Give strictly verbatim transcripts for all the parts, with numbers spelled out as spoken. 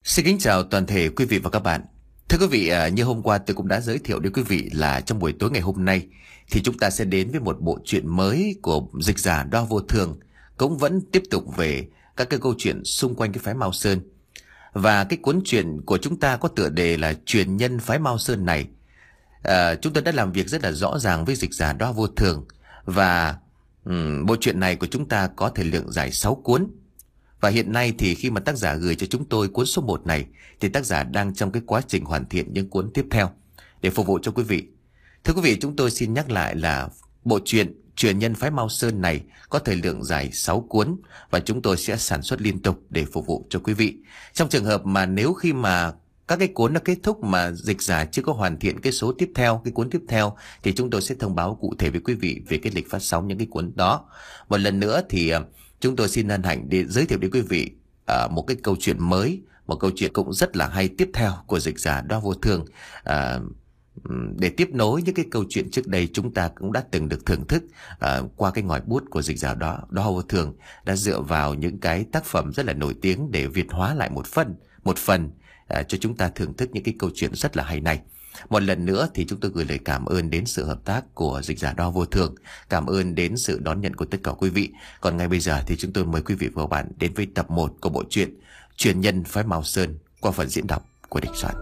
Xin kính chào toàn thể quý vị và các bạn. Thưa quý vị, à, như hôm qua tôi cũng đã giới thiệu đến quý vị là trong buổi tối ngày hôm nay thì chúng ta sẽ đến với một bộ truyện mới của dịch giả Đo Vô Thường, cũng vẫn tiếp tục về các cái câu chuyện xung quanh cái phái Mao Sơn. Và cái cuốn truyện của chúng ta có tựa đề là Truyền nhân phái Mao Sơn này. À, chúng tôi đã làm việc rất là rõ ràng với dịch giả Đo Vô Thường, và um, bộ truyện này của chúng ta có thời lượng dài sáu cuốn. Và hiện nay thì khi mà tác giả gửi cho chúng tôi cuốn số một này thì tác giả đang trong cái quá trình hoàn thiện những cuốn tiếp theo để phục vụ cho quý vị. Thưa quý vị, chúng tôi xin nhắc lại là bộ truyện Truyền nhân phái Mao Sơn này có thời lượng dài sáu cuốn và chúng tôi sẽ sản xuất liên tục để phục vụ cho quý vị. Trong trường hợp mà nếu khi mà các cái cuốn nó kết thúc mà dịch giả chưa có hoàn thiện cái số tiếp theo, cái cuốn tiếp theo, thì chúng tôi sẽ thông báo cụ thể với quý vị về cái lịch phát sóng những cái cuốn đó. Một lần nữa thì chúng tôi xin hân hạnh để giới thiệu đến quý vị uh, một cái câu chuyện mới, một câu chuyện cũng rất là hay tiếp theo của dịch giả Đo Vô Thường, uh, để tiếp nối những cái câu chuyện trước đây chúng ta cũng đã từng được thưởng thức uh, qua cái ngòi bút của dịch giả đó Đo Vô Thường đã dựa vào những cái tác phẩm rất là nổi tiếng để việt hóa lại một phần một phần uh, cho chúng ta thưởng thức những cái câu chuyện rất là hay này. Một lần nữa thì chúng tôi gửi lời cảm ơn đến sự hợp tác của dịch giả Đo Vô Thường, cảm ơn đến sự đón nhận của tất cả quý vị. Còn ngay bây giờ thì chúng tôi mời quý vị và các bạn đến với tập một của bộ truyện Truyền nhân phái Mao Sơn qua phần diễn đọc của Đình Soạn.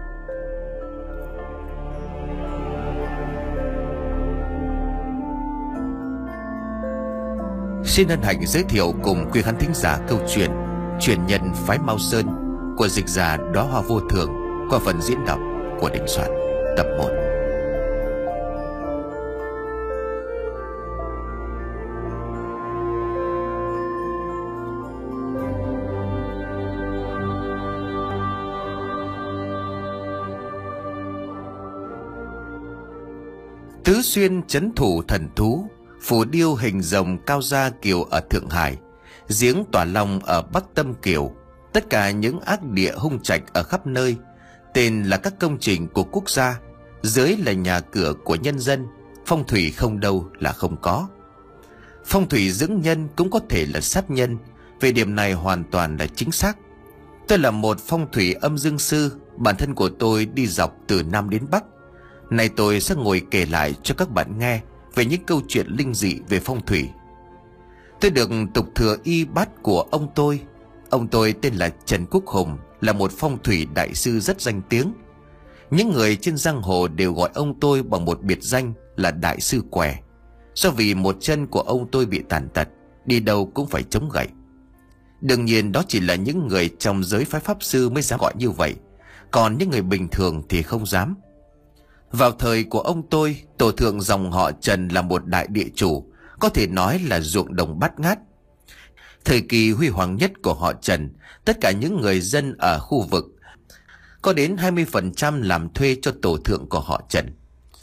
Xin hân hạnh giới thiệu cùng quý khán thính giả câu chuyện Truyền nhân phái Mao Sơn của dịch giả Đo Vô Thường qua phần diễn đọc của Đình Soạn, tập một. Tứ Xuyên trấn thủ thần thú, Phù Điêu hình rồng Cao Gia Kiều ở Thượng Hải, Giếng Tỏa Long ở Bắc Tâm Kiều, tất cả những ác địa hung trạch ở khắp nơi. Tên là các công trình của quốc gia, dưới là nhà cửa của nhân dân. Phong thủy không đâu là không có. Phong thủy dưỡng nhân cũng có thể là sát nhân. Về điểm này hoàn toàn là chính xác. Tôi là một phong thủy âm dương sư. Bản thân của tôi đi dọc từ Nam đến Bắc. Này tôi sẽ ngồi kể lại cho các bạn nghe về những câu chuyện linh dị về phong thủy. Tôi được tục thừa y bát của ông tôi. Ông tôi tên là Trần Quốc Hùng, là một phong thủy đại sư rất danh tiếng. Những người trên giang hồ đều gọi ông tôi bằng một biệt danh là Đại sư Què, do vì một chân của ông tôi bị tàn tật, đi đâu cũng phải chống gậy. Đương nhiên đó chỉ là những người trong giới phái pháp sư mới dám gọi như vậy, còn những người bình thường thì không dám. Vào thời của ông tôi, tổ thượng dòng họ Trần là một đại địa chủ, có thể nói là ruộng đồng bát ngát. Thời kỳ huy hoàng nhất của họ Trần, tất cả những người dân ở khu vực có đến hai mươi phần trăm làm thuê cho tổ thượng của họ Trần.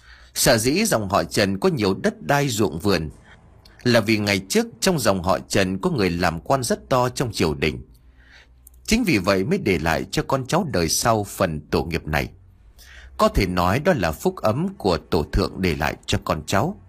Sở dĩ dòng họ Trần có nhiều đất đai ruộng vườn là vì ngày trước trong dòng họ Trần có người làm quan rất to trong triều đình. Chính vì vậy mới để lại cho con cháu đời sau phần tổ nghiệp này. Có thể nói đó là phúc ấm của tổ thượng để lại cho con cháu.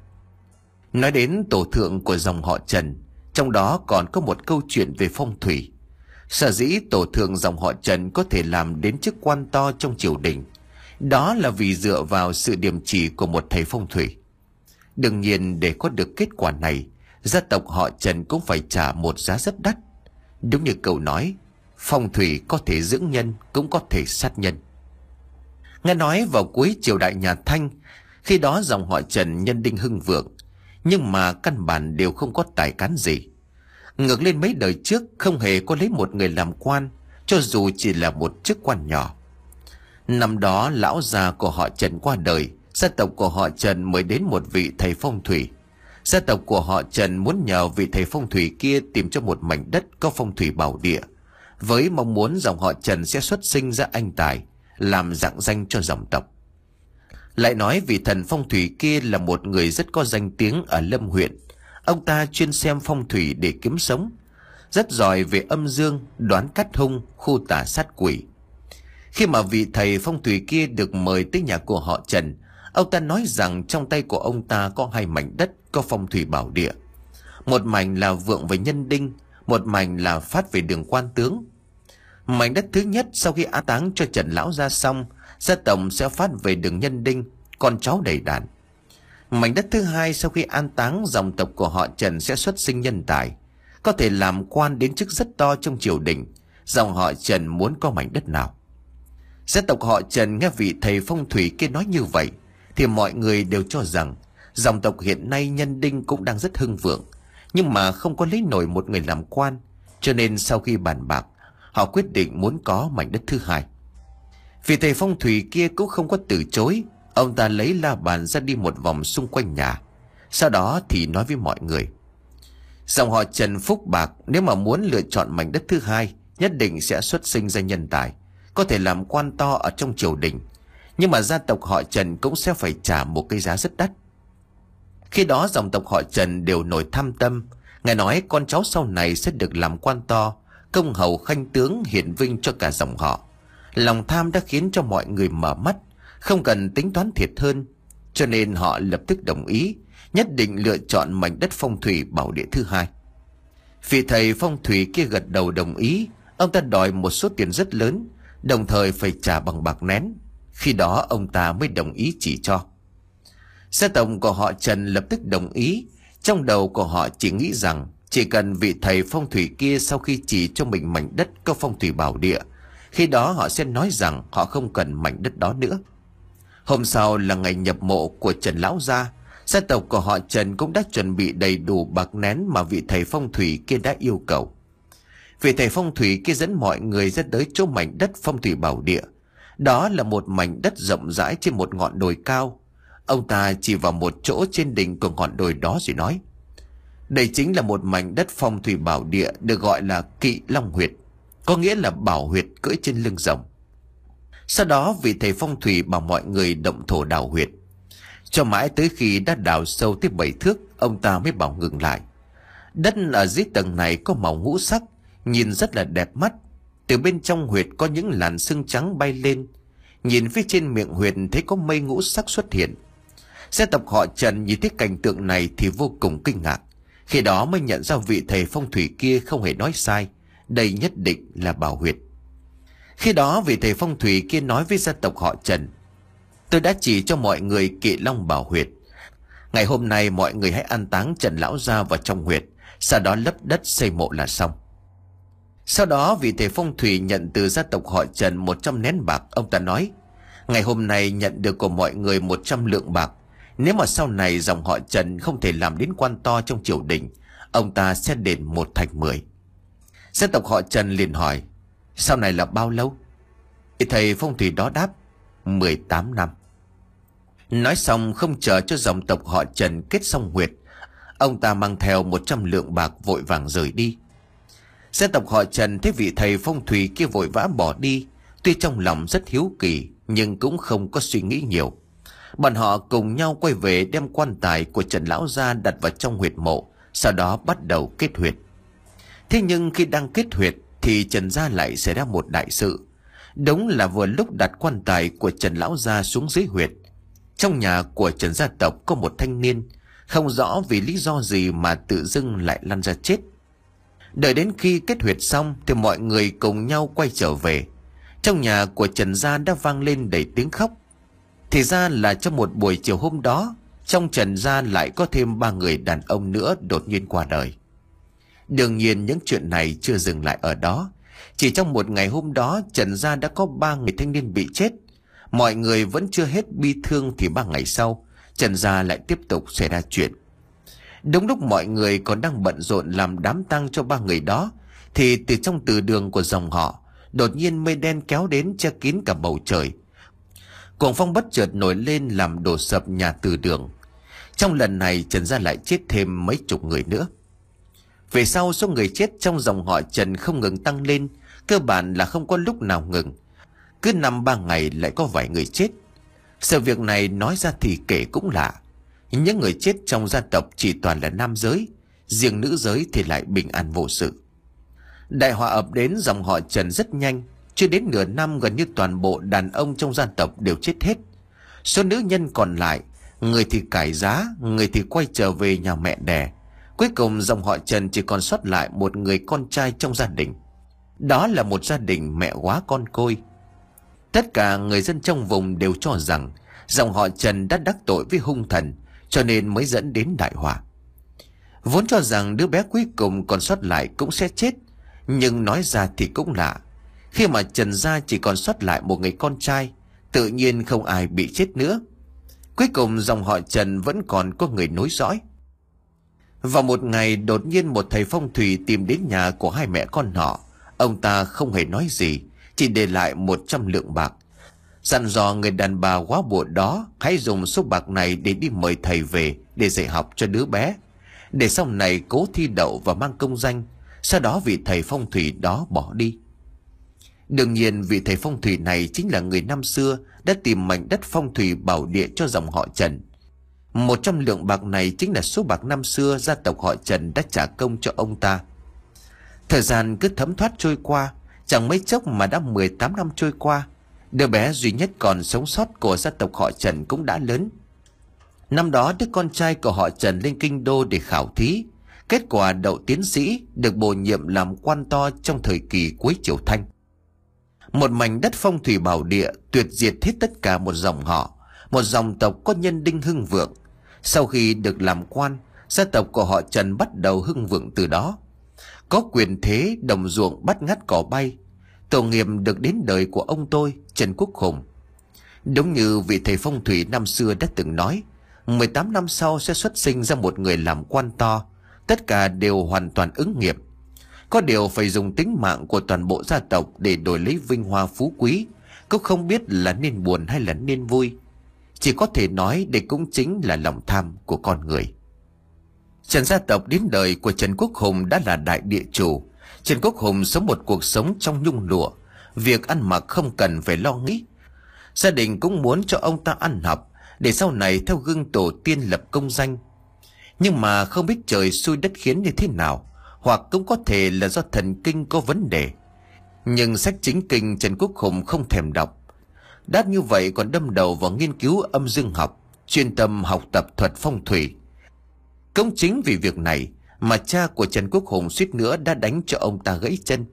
Nói đến tổ thượng của dòng họ Trần, trong đó còn có một câu chuyện về phong thủy. Sở dĩ tổ thượng dòng họ Trần có thể làm đến chức quan to trong triều đình, đó là vì dựa vào sự điểm chỉ của một thầy phong thủy. Đương nhiên để có được kết quả này, gia tộc họ Trần cũng phải trả một giá rất đắt. Đúng như câu nói, phong thủy có thể dưỡng nhân cũng có thể sát nhân. Nghe nói vào cuối triều đại nhà Thanh, khi đó dòng họ Trần nhân đinh hưng vượng, nhưng mà căn bản đều không có tài cán gì. Ngược lên mấy đời trước không hề có lấy một người làm quan, cho dù chỉ là một chức quan nhỏ. Năm đó lão già của họ Trần qua đời, gia tộc của họ Trần mới đến một vị thầy phong thủy. Gia tộc của họ Trần muốn nhờ vị thầy phong thủy kia tìm cho một mảnh đất có phong thủy bảo địa, với mong muốn dòng họ Trần sẽ xuất sinh ra anh tài, làm rạng danh cho dòng tộc. Lại nói vị thần phong thủy kia là một người rất có danh tiếng ở Lâm huyện. Ông ta chuyên xem phong thủy để kiếm sống, rất giỏi về âm dương, đoán cát hung, khu tà sát quỷ. Khi mà vị thầy phong thủy kia được mời tới nhà của họ Trần, ông ta nói rằng trong tay của ông ta có hai mảnh đất có phong thủy bảo địa. Một mảnh là vượng về nhân đinh, một mảnh là phát về đường quan tướng. Mảnh đất thứ nhất sau khi an táng cho Trần lão gia xong, gia tộc sẽ phát về đường Nhân Đinh, con cháu đầy đàn. Mảnh đất thứ hai sau khi an táng, dòng tộc của họ Trần sẽ xuất sinh nhân tài, có thể làm quan đến chức rất to trong triều đình. Dòng họ Trần muốn có mảnh đất nào? Gia tộc họ Trần nghe vị thầy phong thủy kia nói như vậy thì mọi người đều cho rằng dòng tộc hiện nay Nhân Đinh cũng đang rất hưng vượng, nhưng mà không có lấy nổi một người làm quan, cho nên sau khi bàn bạc, họ quyết định muốn có mảnh đất thứ hai. Vị thầy phong thủy kia cũng không có từ chối. Ông ta lấy la bàn ra đi một vòng xung quanh nhà, sau đó thì nói với mọi người: dòng họ Trần phúc bạc, nếu mà muốn lựa chọn mảnh đất thứ hai, nhất định sẽ xuất sinh ra nhân tài, có thể làm quan to ở trong triều đình. Nhưng mà gia tộc họ Trần cũng sẽ phải trả một cái giá rất đắt. Khi đó dòng tộc họ Trần đều nổi tham tâm, nghe nói con cháu sau này sẽ được làm quan to, công hầu khanh tướng, hiển vinh cho cả dòng họ. Lòng tham đã khiến cho mọi người mở mắt, không cần tính toán thiệt hơn, cho nên họ lập tức đồng ý, nhất định lựa chọn mảnh đất phong thủy bảo địa thứ hai. Vị thầy phong thủy kia gật đầu đồng ý. Ông ta đòi một số tiền rất lớn, đồng thời phải trả bằng bạc nén. Khi đó ông ta mới đồng ý chỉ cho. Gia tộc của họ Trần lập tức đồng ý. Trong đầu của họ chỉ nghĩ rằng chỉ cần vị thầy phong thủy kia sau khi chỉ cho mình mảnh đất có phong thủy bảo địa, khi đó họ sẽ nói rằng họ không cần mảnh đất đó nữa. Hôm sau là ngày nhập mộ của Trần lão gia. Gia tộc của họ Trần cũng đã chuẩn bị đầy đủ bạc nén mà vị thầy phong thủy kia đã yêu cầu. Vị thầy phong thủy kia dẫn mọi người ra tới chỗ mảnh đất phong thủy bảo địa. Đó là một mảnh đất rộng rãi trên một ngọn đồi cao. Ông ta chỉ vào một chỗ trên đỉnh của ngọn đồi đó rồi nói: đây chính là một mảnh đất phong thủy bảo địa, được gọi là Kỵ Long Huyệt, có nghĩa là bảo huyệt cưỡi trên lưng rồng. Sau đó vị thầy phong thủy bảo mọi người động thổ đào huyệt. Cho mãi tới khi đã đào sâu tới bảy thước, ông ta mới bảo ngừng lại. Đất ở dưới tầng này có màu ngũ sắc, nhìn rất là đẹp mắt. Từ bên trong huyệt có những làn sương trắng bay lên. Nhìn phía trên miệng huyệt thấy có mây ngũ sắc xuất hiện. Gia tộc họ Trần nhìn thấy cảnh tượng này thì vô cùng kinh ngạc. Khi đó mới nhận ra vị thầy phong thủy kia không hề nói sai, đây nhất định là bảo huyệt. Khi đó vị thầy phong thủy kia nói với gia tộc họ Trần: tôi đã chỉ cho mọi người Kỵ Long bảo huyệt. Ngày hôm nay mọi người hãy an táng Trần lão gia vào trong huyệt, sau đó lấp đất xây mộ là xong. Sau đó vị thầy phong thủy nhận từ gia tộc họ Trần một trăm nén bạc. Ông ta nói: ngày hôm nay nhận được của mọi người một trăm lượng bạc. Nếu mà sau này dòng họ Trần không thể làm đến quan to trong triều đình, ông ta sẽ đền một thạch mười. Gia tộc họ Trần liền hỏi: sau này là bao lâu? Thì thầy phong thủy đó đáp: mười tám năm. Nói xong không chờ cho dòng tộc họ Trần kết xong huyệt, ông ta mang theo một trăm lượng bạc vội vàng rời đi. Gia tộc họ Trần thấy vị thầy phong thủy kia vội vã bỏ đi, tuy trong lòng rất hiếu kỳ nhưng cũng không có suy nghĩ nhiều. Bọn họ cùng nhau quay về đem quan tài của Trần lão gia đặt vào trong huyệt mộ, sau đó bắt đầu kết huyệt. Thế nhưng khi đang kết huyệt thì Trần gia lại xảy ra một đại sự. Đúng là vừa lúc đặt quan tài của Trần lão gia xuống dưới huyệt, trong nhà của Trần gia tộc có một thanh niên không rõ vì lý do gì mà tự dưng lại lăn ra chết. Đợi đến khi kết huyệt xong thì mọi người cùng nhau quay trở về. Trong nhà của Trần gia đã vang lên đầy tiếng khóc. Thì ra là trong một buổi chiều hôm đó, trong Trần gia lại có thêm ba người đàn ông nữa đột nhiên qua đời. Đương nhiên những chuyện này chưa dừng lại ở đó. Chỉ trong một ngày hôm đó, Trần gia đã có ba người thanh niên bị chết. Mọi người vẫn chưa hết bi thương thì ba ngày sau, Trần gia lại tiếp tục xảy ra chuyện. Đúng lúc mọi người còn đang bận rộn làm đám tang cho ba người đó, thì từ trong từ đường của dòng họ, đột nhiên mây đen kéo đến che kín cả bầu trời. Cuồng phong bất chợt nổi lên làm đổ sập nhà từ đường. Trong lần này Trần gia lại chết thêm mấy chục người nữa. Về sau số người chết trong dòng họ Trần không ngừng tăng lên, cơ bản là không có lúc nào ngừng. Cứ năm ba ngày lại có vài người chết. Sự việc này nói ra thì kể cũng lạ. Những người chết trong gia tộc chỉ toàn là nam giới, riêng nữ giới thì lại bình an vô sự. Đại họa ập đến dòng họ Trần rất nhanh. Chưa đến nửa năm gần như toàn bộ đàn ông trong gia tộc đều chết hết. Số nữ nhân còn lại, người thì cải giá, người thì quay trở về nhà mẹ đẻ. Cuối cùng dòng họ Trần chỉ còn sót lại một người con trai trong gia đình. Đó là một gia đình mẹ quá con côi. Tất cả người dân trong vùng đều cho rằng dòng họ Trần đã đắc tội với hung thần, cho nên mới dẫn đến đại họa. Vốn cho rằng đứa bé cuối cùng còn sót lại cũng sẽ chết, nhưng nói ra thì cũng lạ. Khi mà Trần gia chỉ còn sót lại một người con trai, tự nhiên không ai bị chết nữa. Cuối cùng dòng họ Trần vẫn còn có người nối dõi. Vào một ngày, đột nhiên một thầy phong thủy tìm đến nhà của hai mẹ con họ. Ông ta không hề nói gì, chỉ để lại một trăm lượng bạc, dặn dò người đàn bà quá bụa đó hãy dùng số bạc này để đi mời thầy về để dạy học cho đứa bé, để sau này cố thi đậu và mang công danh. Sau đó vị thầy phong thủy đó bỏ đi. Đương nhiên vị thầy phong thủy này chính là người năm xưa đã tìm mảnh đất phong thủy bảo địa cho dòng họ Trần. Một trăm lượng bạc này chính là số bạc năm xưa gia tộc họ Trần đã trả công cho ông ta. Thời gian cứ thấm thoát trôi qua, chẳng mấy chốc mà đã mười tám năm trôi qua. Đứa bé duy nhất còn sống sót của gia tộc họ Trần cũng đã lớn. Năm đó đứa con trai của họ Trần lên kinh đô để khảo thí, kết quả đậu tiến sĩ, được bổ nhiệm làm quan to trong thời kỳ cuối triều Thanh. Một mảnh đất phong thủy bảo địa tuyệt diệt hết tất cả một dòng họ, một dòng tộc có nhân đinh hưng vượng. Sau khi được làm quan, gia tộc của họ Trần bắt đầu hưng vượng từ đó. Có quyền thế, đồng ruộng bắt ngắt cỏ bay. Tổ nghiệp được đến đời của ông tôi, Trần Quốc Hùng. Đúng như vị thầy phong thủy năm xưa đã từng nói, mười tám năm sau sẽ xuất sinh ra một người làm quan to. Tất cả đều hoàn toàn ứng nghiệp. Có điều phải dùng tính mạng của toàn bộ gia tộc để đổi lấy vinh hoa phú quý, cũng không biết là nên buồn hay là nên vui. Chỉ có thể nói đây cũng chính là lòng tham của con người. Trần gia tộc đến đời của Trần Quốc Hùng đã là đại địa chủ. Trần Quốc Hùng sống một cuộc sống trong nhung lụa, việc ăn mặc không cần phải lo nghĩ. Gia đình cũng muốn cho ông ta ăn học để sau này theo gương tổ tiên lập công danh. Nhưng mà không biết trời xui đất khiến như thế nào, hoặc cũng có thể là do thần kinh có vấn đề. Nhưng sách chính kinh Trần Quốc Hùng không thèm đọc. Đã như vậy còn đâm đầu vào nghiên cứu âm dương học, chuyên tâm học tập thuật phong thủy. Cũng chính vì việc này mà cha của Trần Quốc Hùng suýt nữa đã đánh cho ông ta gãy chân.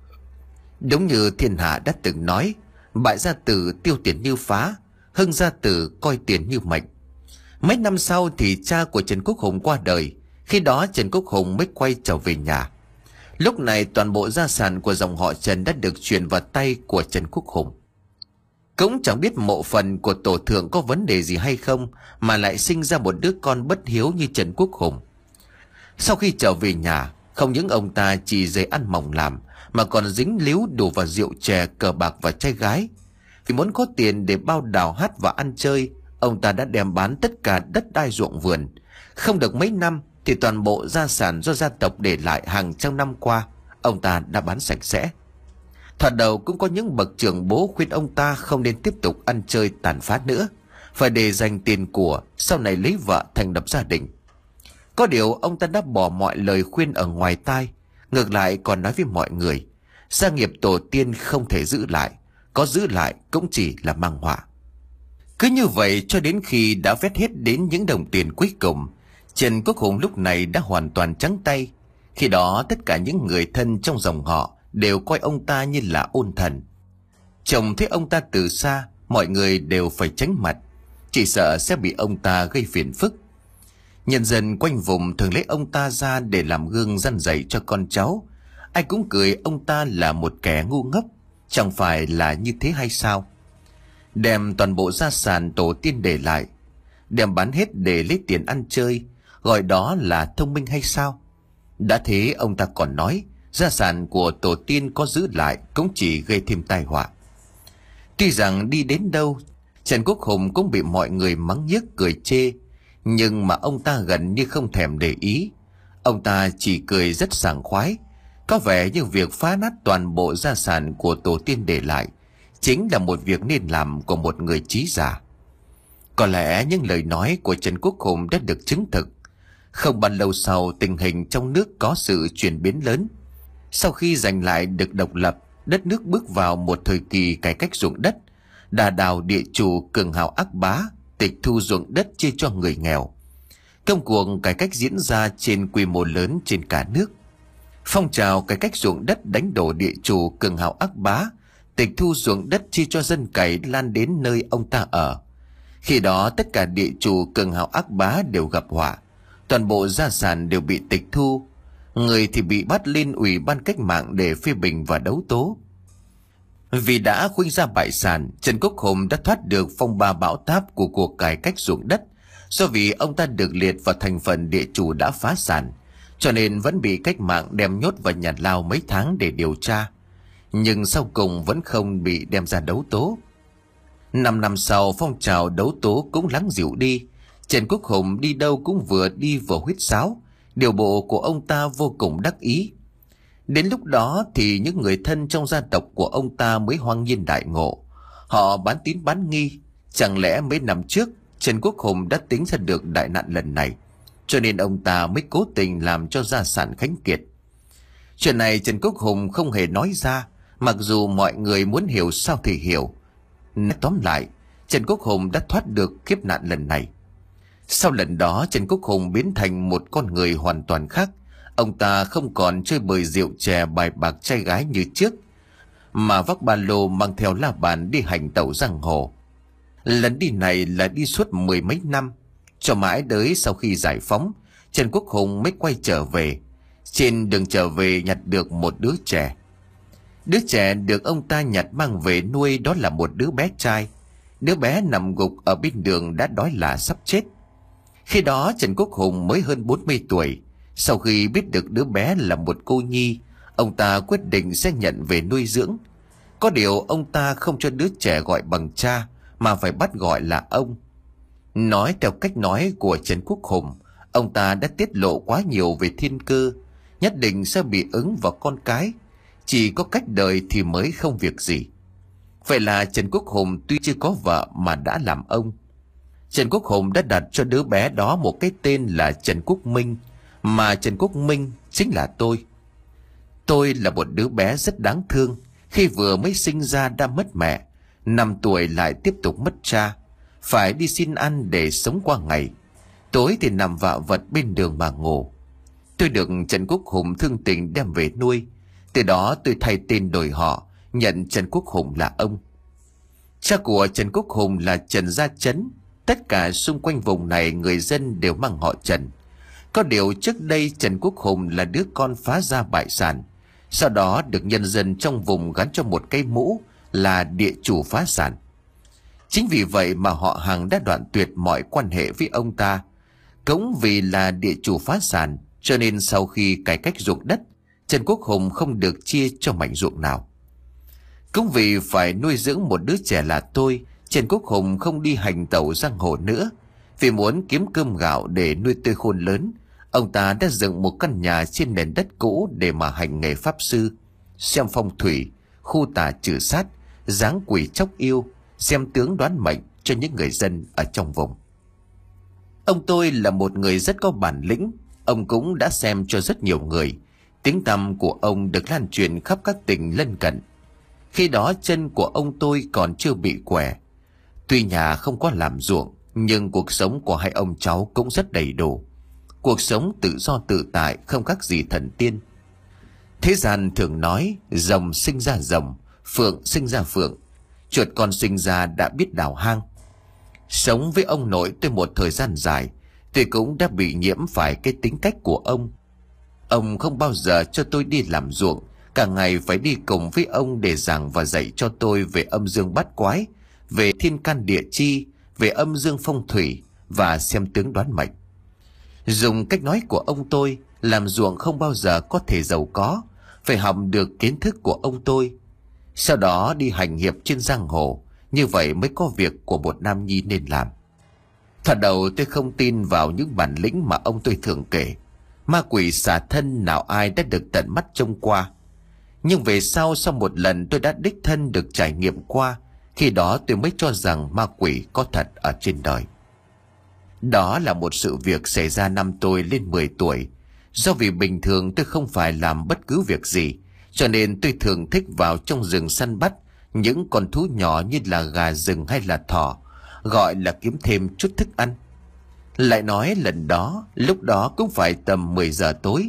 Đúng như thiên hạ đã từng nói, bại gia tử tiêu tiền như phá, hưng gia tử coi tiền như mệnh. Mấy năm sau thì cha của Trần Quốc Hùng qua đời. Khi đó Trần Quốc Hùng mới quay trở về nhà. Lúc này toàn bộ gia sản của dòng họ Trần đã được chuyển vào tay của Trần Quốc Hùng. Cũng chẳng biết mộ phần của tổ thượng có vấn đề gì hay không mà lại sinh ra một đứa con bất hiếu như Trần Quốc Hùng. Sau khi trở về nhà, không những ông ta chỉ dễ ăn mỏng làm mà còn dính líu đủ vào rượu chè, cờ bạc và trai gái. Vì muốn có tiền để bao đào hát và ăn chơi, ông ta đã đem bán tất cả đất đai ruộng vườn. Không được mấy năm thì toàn bộ gia sản do gia tộc để lại hàng trăm năm qua, ông ta đã bán sạch sẽ. Thoạt đầu cũng có những bậc trưởng bố khuyên ông ta không nên tiếp tục ăn chơi tàn phá nữa, phải để dành tiền của, sau này lấy vợ thành lập gia đình. Có điều ông ta đã bỏ mọi lời khuyên ở ngoài tai, ngược lại còn nói với mọi người, gia nghiệp tổ tiên không thể giữ lại, có giữ lại cũng chỉ là mang họa. Cứ như vậy cho đến khi đã vét hết đến những đồng tiền cuối cùng, Trần Quốc Hùng lúc này đã hoàn toàn trắng tay. Khi đó tất cả những người thân trong dòng họ đều coi ông ta như là ôn thần. Trông thấy ông ta từ xa, mọi người đều phải tránh mặt, chỉ sợ sẽ bị ông ta gây phiền phức. Nhân dân quanh vùng thường lấy ông ta ra để làm gương răn dạy cho con cháu. Ai cũng cười ông ta là một kẻ ngu ngốc, chẳng phải là như thế hay sao? Đem toàn bộ gia sản tổ tiên để lại, đem bán hết để lấy tiền ăn chơi, gọi đó là thông minh hay sao? Đã thế ông ta còn nói gia sản của tổ tiên có giữ lại cũng chỉ gây thêm tai họa. Tuy rằng đi đến đâu, Trần Quốc Hùng cũng bị mọi người mắng nhiếc cười chê, nhưng mà ông ta gần như không thèm để ý. Ông ta chỉ cười rất sảng khoái, có vẻ như việc phá nát toàn bộ gia sản của tổ tiên để lại chính là một việc nên làm của một người trí giả. Có lẽ những lời nói của Trần Quốc Hùng đã được chứng thực. Không bao lâu sau, tình hình trong nước có sự chuyển biến lớn. Sau khi giành lại được độc lập, đất nước bước vào một thời kỳ cải cách ruộng đất. Đà đào địa chủ cường hào ác bá, tịch thu ruộng đất chia cho người nghèo. Công cuộc cải cách diễn ra trên quy mô lớn trên cả nước. Phong trào cải cách ruộng đất đánh đổ địa chủ cường hào ác bá, tịch thu ruộng đất chia cho dân cày lan đến nơi ông ta ở. Khi đó tất cả địa chủ cường hào ác bá đều gặp họa, toàn bộ gia sản đều bị tịch thu, người thì bị bắt lên ủy ban cách mạng để phê bình và đấu tố. Vì đã khuynh ra bại sản, Trần Quốc Hùng đã thoát được phong ba bão táp của cuộc cải cách ruộng đất. Do vì ông ta được liệt vào thành phần địa chủ đã phá sản, cho nên vẫn bị cách mạng đem nhốt vào nhà lao mấy tháng để điều tra, nhưng sau cùng vẫn không bị đem ra đấu tố. Năm năm sau, phong trào đấu tố cũng lắng dịu đi. Trần Quốc Hùng đi đâu cũng vừa đi vừa huýt sáo, điều bộ của ông ta vô cùng đắc ý. Đến lúc đó thì những người thân trong gia tộc của ông ta mới hoang nhiên đại ngộ. Họ bán tín bán nghi, chẳng lẽ mấy năm trước Trần Quốc Hùng đã tính ra được đại nạn lần này, cho nên ông ta mới cố tình làm cho gia sản khánh kiệt. Chuyện này Trần Quốc Hùng không hề nói ra, mặc dù mọi người muốn hiểu sao thì hiểu. Nói tóm lại, Trần Quốc Hùng đã thoát được kiếp nạn lần này. Sau lần đó, Trần Quốc Hùng biến thành một con người hoàn toàn khác. Ông ta không còn chơi bời rượu chè bài bạc trai gái như trước, mà vác ba lô mang theo la bàn đi hành tẩu giang hồ. Lần đi này là đi suốt mười mấy năm, cho mãi tới sau khi giải phóng, Trần Quốc Hùng mới quay trở về. Trên đường trở về nhặt được một đứa trẻ. Đứa trẻ được ông ta nhặt mang về nuôi đó là một đứa bé trai. Đứa bé nằm gục ở bên đường đã đói là sắp chết. Khi đó Trần Quốc Hùng mới hơn bốn mươi tuổi. Sau khi biết được đứa bé là một cô nhi, ông ta quyết định sẽ nhận về nuôi dưỡng. Có điều ông ta không cho đứa trẻ gọi bằng cha, mà phải bắt gọi là ông. Nói theo cách nói của Trần Quốc Hùng, ông ta đã tiết lộ quá nhiều về thiên cơ, nhất định sẽ bị ứng vào con cái. Chỉ có cách đời thì mới không việc gì. Vậy là Trần Quốc Hùng tuy chưa có vợ mà đã làm ông. Trần Quốc Hùng đã đặt cho đứa bé đó một cái tên là Trần Quốc Minh, mà Trần Quốc Minh chính là tôi. Tôi là một đứa bé rất đáng thương, khi vừa mới sinh ra đã mất mẹ, năm tuổi lại tiếp tục mất cha, phải đi xin ăn để sống qua ngày. Tối thì nằm vạ vật bên đường mà ngủ. Tôi được Trần Quốc Hùng thương tình đem về nuôi. Từ đó tôi thay tên đổi họ, nhận Trần Quốc Hùng là ông. Cha của Trần Quốc Hùng là Trần Gia Chấn. Tất cả xung quanh vùng này người dân đều mang họ Trần. Có điều trước đây Trần Quốc Hùng là đứa con phá gia bại sản, sau đó được nhân dân trong vùng gắn cho một cái mũ là địa chủ phá sản. Chính vì vậy mà họ Hàng đã đoạn tuyệt mọi quan hệ với ông ta. Cũng vì là địa chủ phá sản, cho nên sau khi cải cách ruộng đất, Trần Quốc Hùng không được chia cho mảnh ruộng nào. Cũng vì phải nuôi dưỡng một đứa trẻ là tôi, Trần Quốc Hùng không đi hành tẩu giang hồ nữa. Vì muốn kiếm cơm gạo để nuôi tươi khôn lớn, ông ta đã dựng một căn nhà trên nền đất cũ để mà hành nghề pháp sư, xem phong thủy, khu tà trừ sát, giáng quỷ chóc yêu, xem tướng đoán mệnh cho những người dân ở trong vùng. Ông tôi là một người rất có bản lĩnh, ông cũng đã xem cho rất nhiều người. Tiếng tăm của ông được lan truyền khắp các tỉnh lân cận. Khi đó chân của ông tôi còn chưa bị què. Tuy nhà không có làm ruộng, nhưng cuộc sống của hai ông cháu cũng rất đầy đủ. Cuộc sống tự do tự tại, không khác gì thần tiên. Thế gian thường nói rồng sinh ra rồng, phượng sinh ra phượng, chuột con sinh ra đã biết đào hang. Sống với ông nội tôi một thời gian dài, tôi cũng đã bị nhiễm phải cái tính cách của ông. Ông không bao giờ cho tôi đi làm ruộng, cả ngày phải đi cùng với ông để giảng và dạy cho tôi về âm dương bát quái, về thiên can địa chi, về âm dương phong thủy và xem tướng đoán mệnh. Dùng cách nói của ông tôi, làm ruộng không bao giờ có thể giàu có, phải học được kiến thức của ông tôi. Sau đó đi hành hiệp trên giang hồ, như vậy mới có việc của một nam nhi nên làm. Thoạt đầu tôi không tin vào những bản lĩnh mà ông tôi thường kể. Ma quỷ xả thân nào ai đã được tận mắt trông qua. Nhưng về sau, sau một lần tôi đã đích thân được trải nghiệm qua, khi đó tôi mới cho rằng ma quỷ có thật ở trên đời. Đó là một sự việc xảy ra năm tôi lên mười tuổi. Do vì bình thường tôi không phải làm bất cứ việc gì, cho nên tôi thường thích vào trong rừng săn bắt những con thú nhỏ như là gà rừng hay là thỏ, gọi là kiếm thêm chút thức ăn. Lại nói lần đó, lúc đó cũng phải tầm mười giờ tối.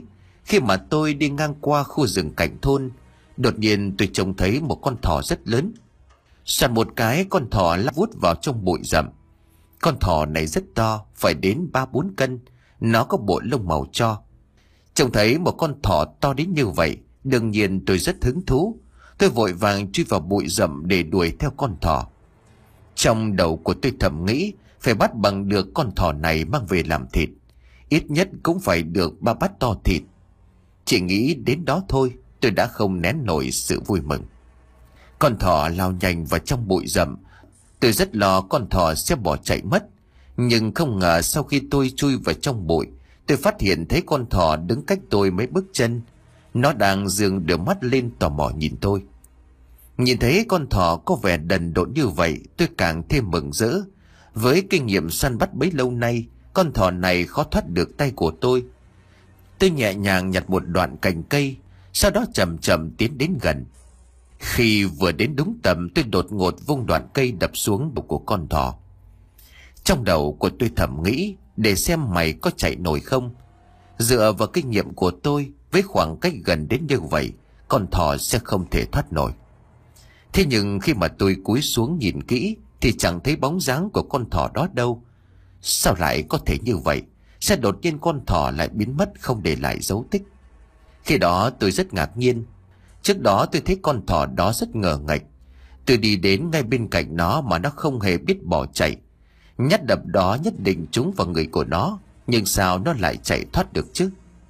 Khi mà tôi đi ngang qua khu rừng cạnh thôn, đột nhiên tôi trông thấy một con thỏ rất lớn. Soạt một cái, con thỏ lao vút vào trong bụi rậm. Con thỏ này rất to, phải đến ba bốn cân. Nó có bộ lông màu tro. Trông thấy một con thỏ to đến như vậy, đương nhiên tôi rất hứng thú. Tôi vội vàng truy vào bụi rậm để đuổi theo con thỏ. Trong đầu của tôi thầm nghĩ phải bắt bằng được con thỏ này mang về làm thịt. Ít nhất cũng phải được ba bát to thịt. Chỉ nghĩ đến đó thôi, tôi đã không nén nổi sự vui mừng. Con thỏ lao nhanh vào trong bụi rậm. Tôi rất lo con thỏ sẽ bỏ chạy mất. Nhưng không ngờ sau khi tôi chui vào trong bụi, tôi phát hiện thấy con thỏ đứng cách tôi mấy bước chân. Nó đang giương đôi mắt lên tò mò nhìn tôi. Nhìn thấy con thỏ có vẻ đần độn như vậy, tôi càng thêm mừng rỡ. Với kinh nghiệm săn bắt bấy lâu nay, con thỏ này khó thoát được tay của tôi. Tôi nhẹ nhàng nhặt một đoạn cành cây, sau đó chậm chậm tiến đến gần. Khi vừa đến đúng tầm, tôi đột ngột vung đoạn cây đập xuống bụng của con thỏ. Trong đầu của tôi thầm nghĩ, để xem mày có chạy nổi không. Dựa vào kinh nghiệm của tôi, với khoảng cách gần đến như vậy, con thỏ sẽ không thể thoát nổi. Thế nhưng khi mà tôi cúi xuống nhìn kỹ thì chẳng thấy bóng dáng của con thỏ đó đâu. Sao lại có thể như vậy? Sao đột nhiên con thỏ lại biến mất không để lại dấu tích? Khi đó tôi rất ngạc nhiên. Trước đó tôi thấy con thỏ đó rất ngờ nghệch. Tôi đi đến ngay bên cạnh nó mà nó không hề biết bỏ chạy. Nhát đập đó nhất định trúng vào người của nó, nhưng sao nó lại chạy thoát được chứ?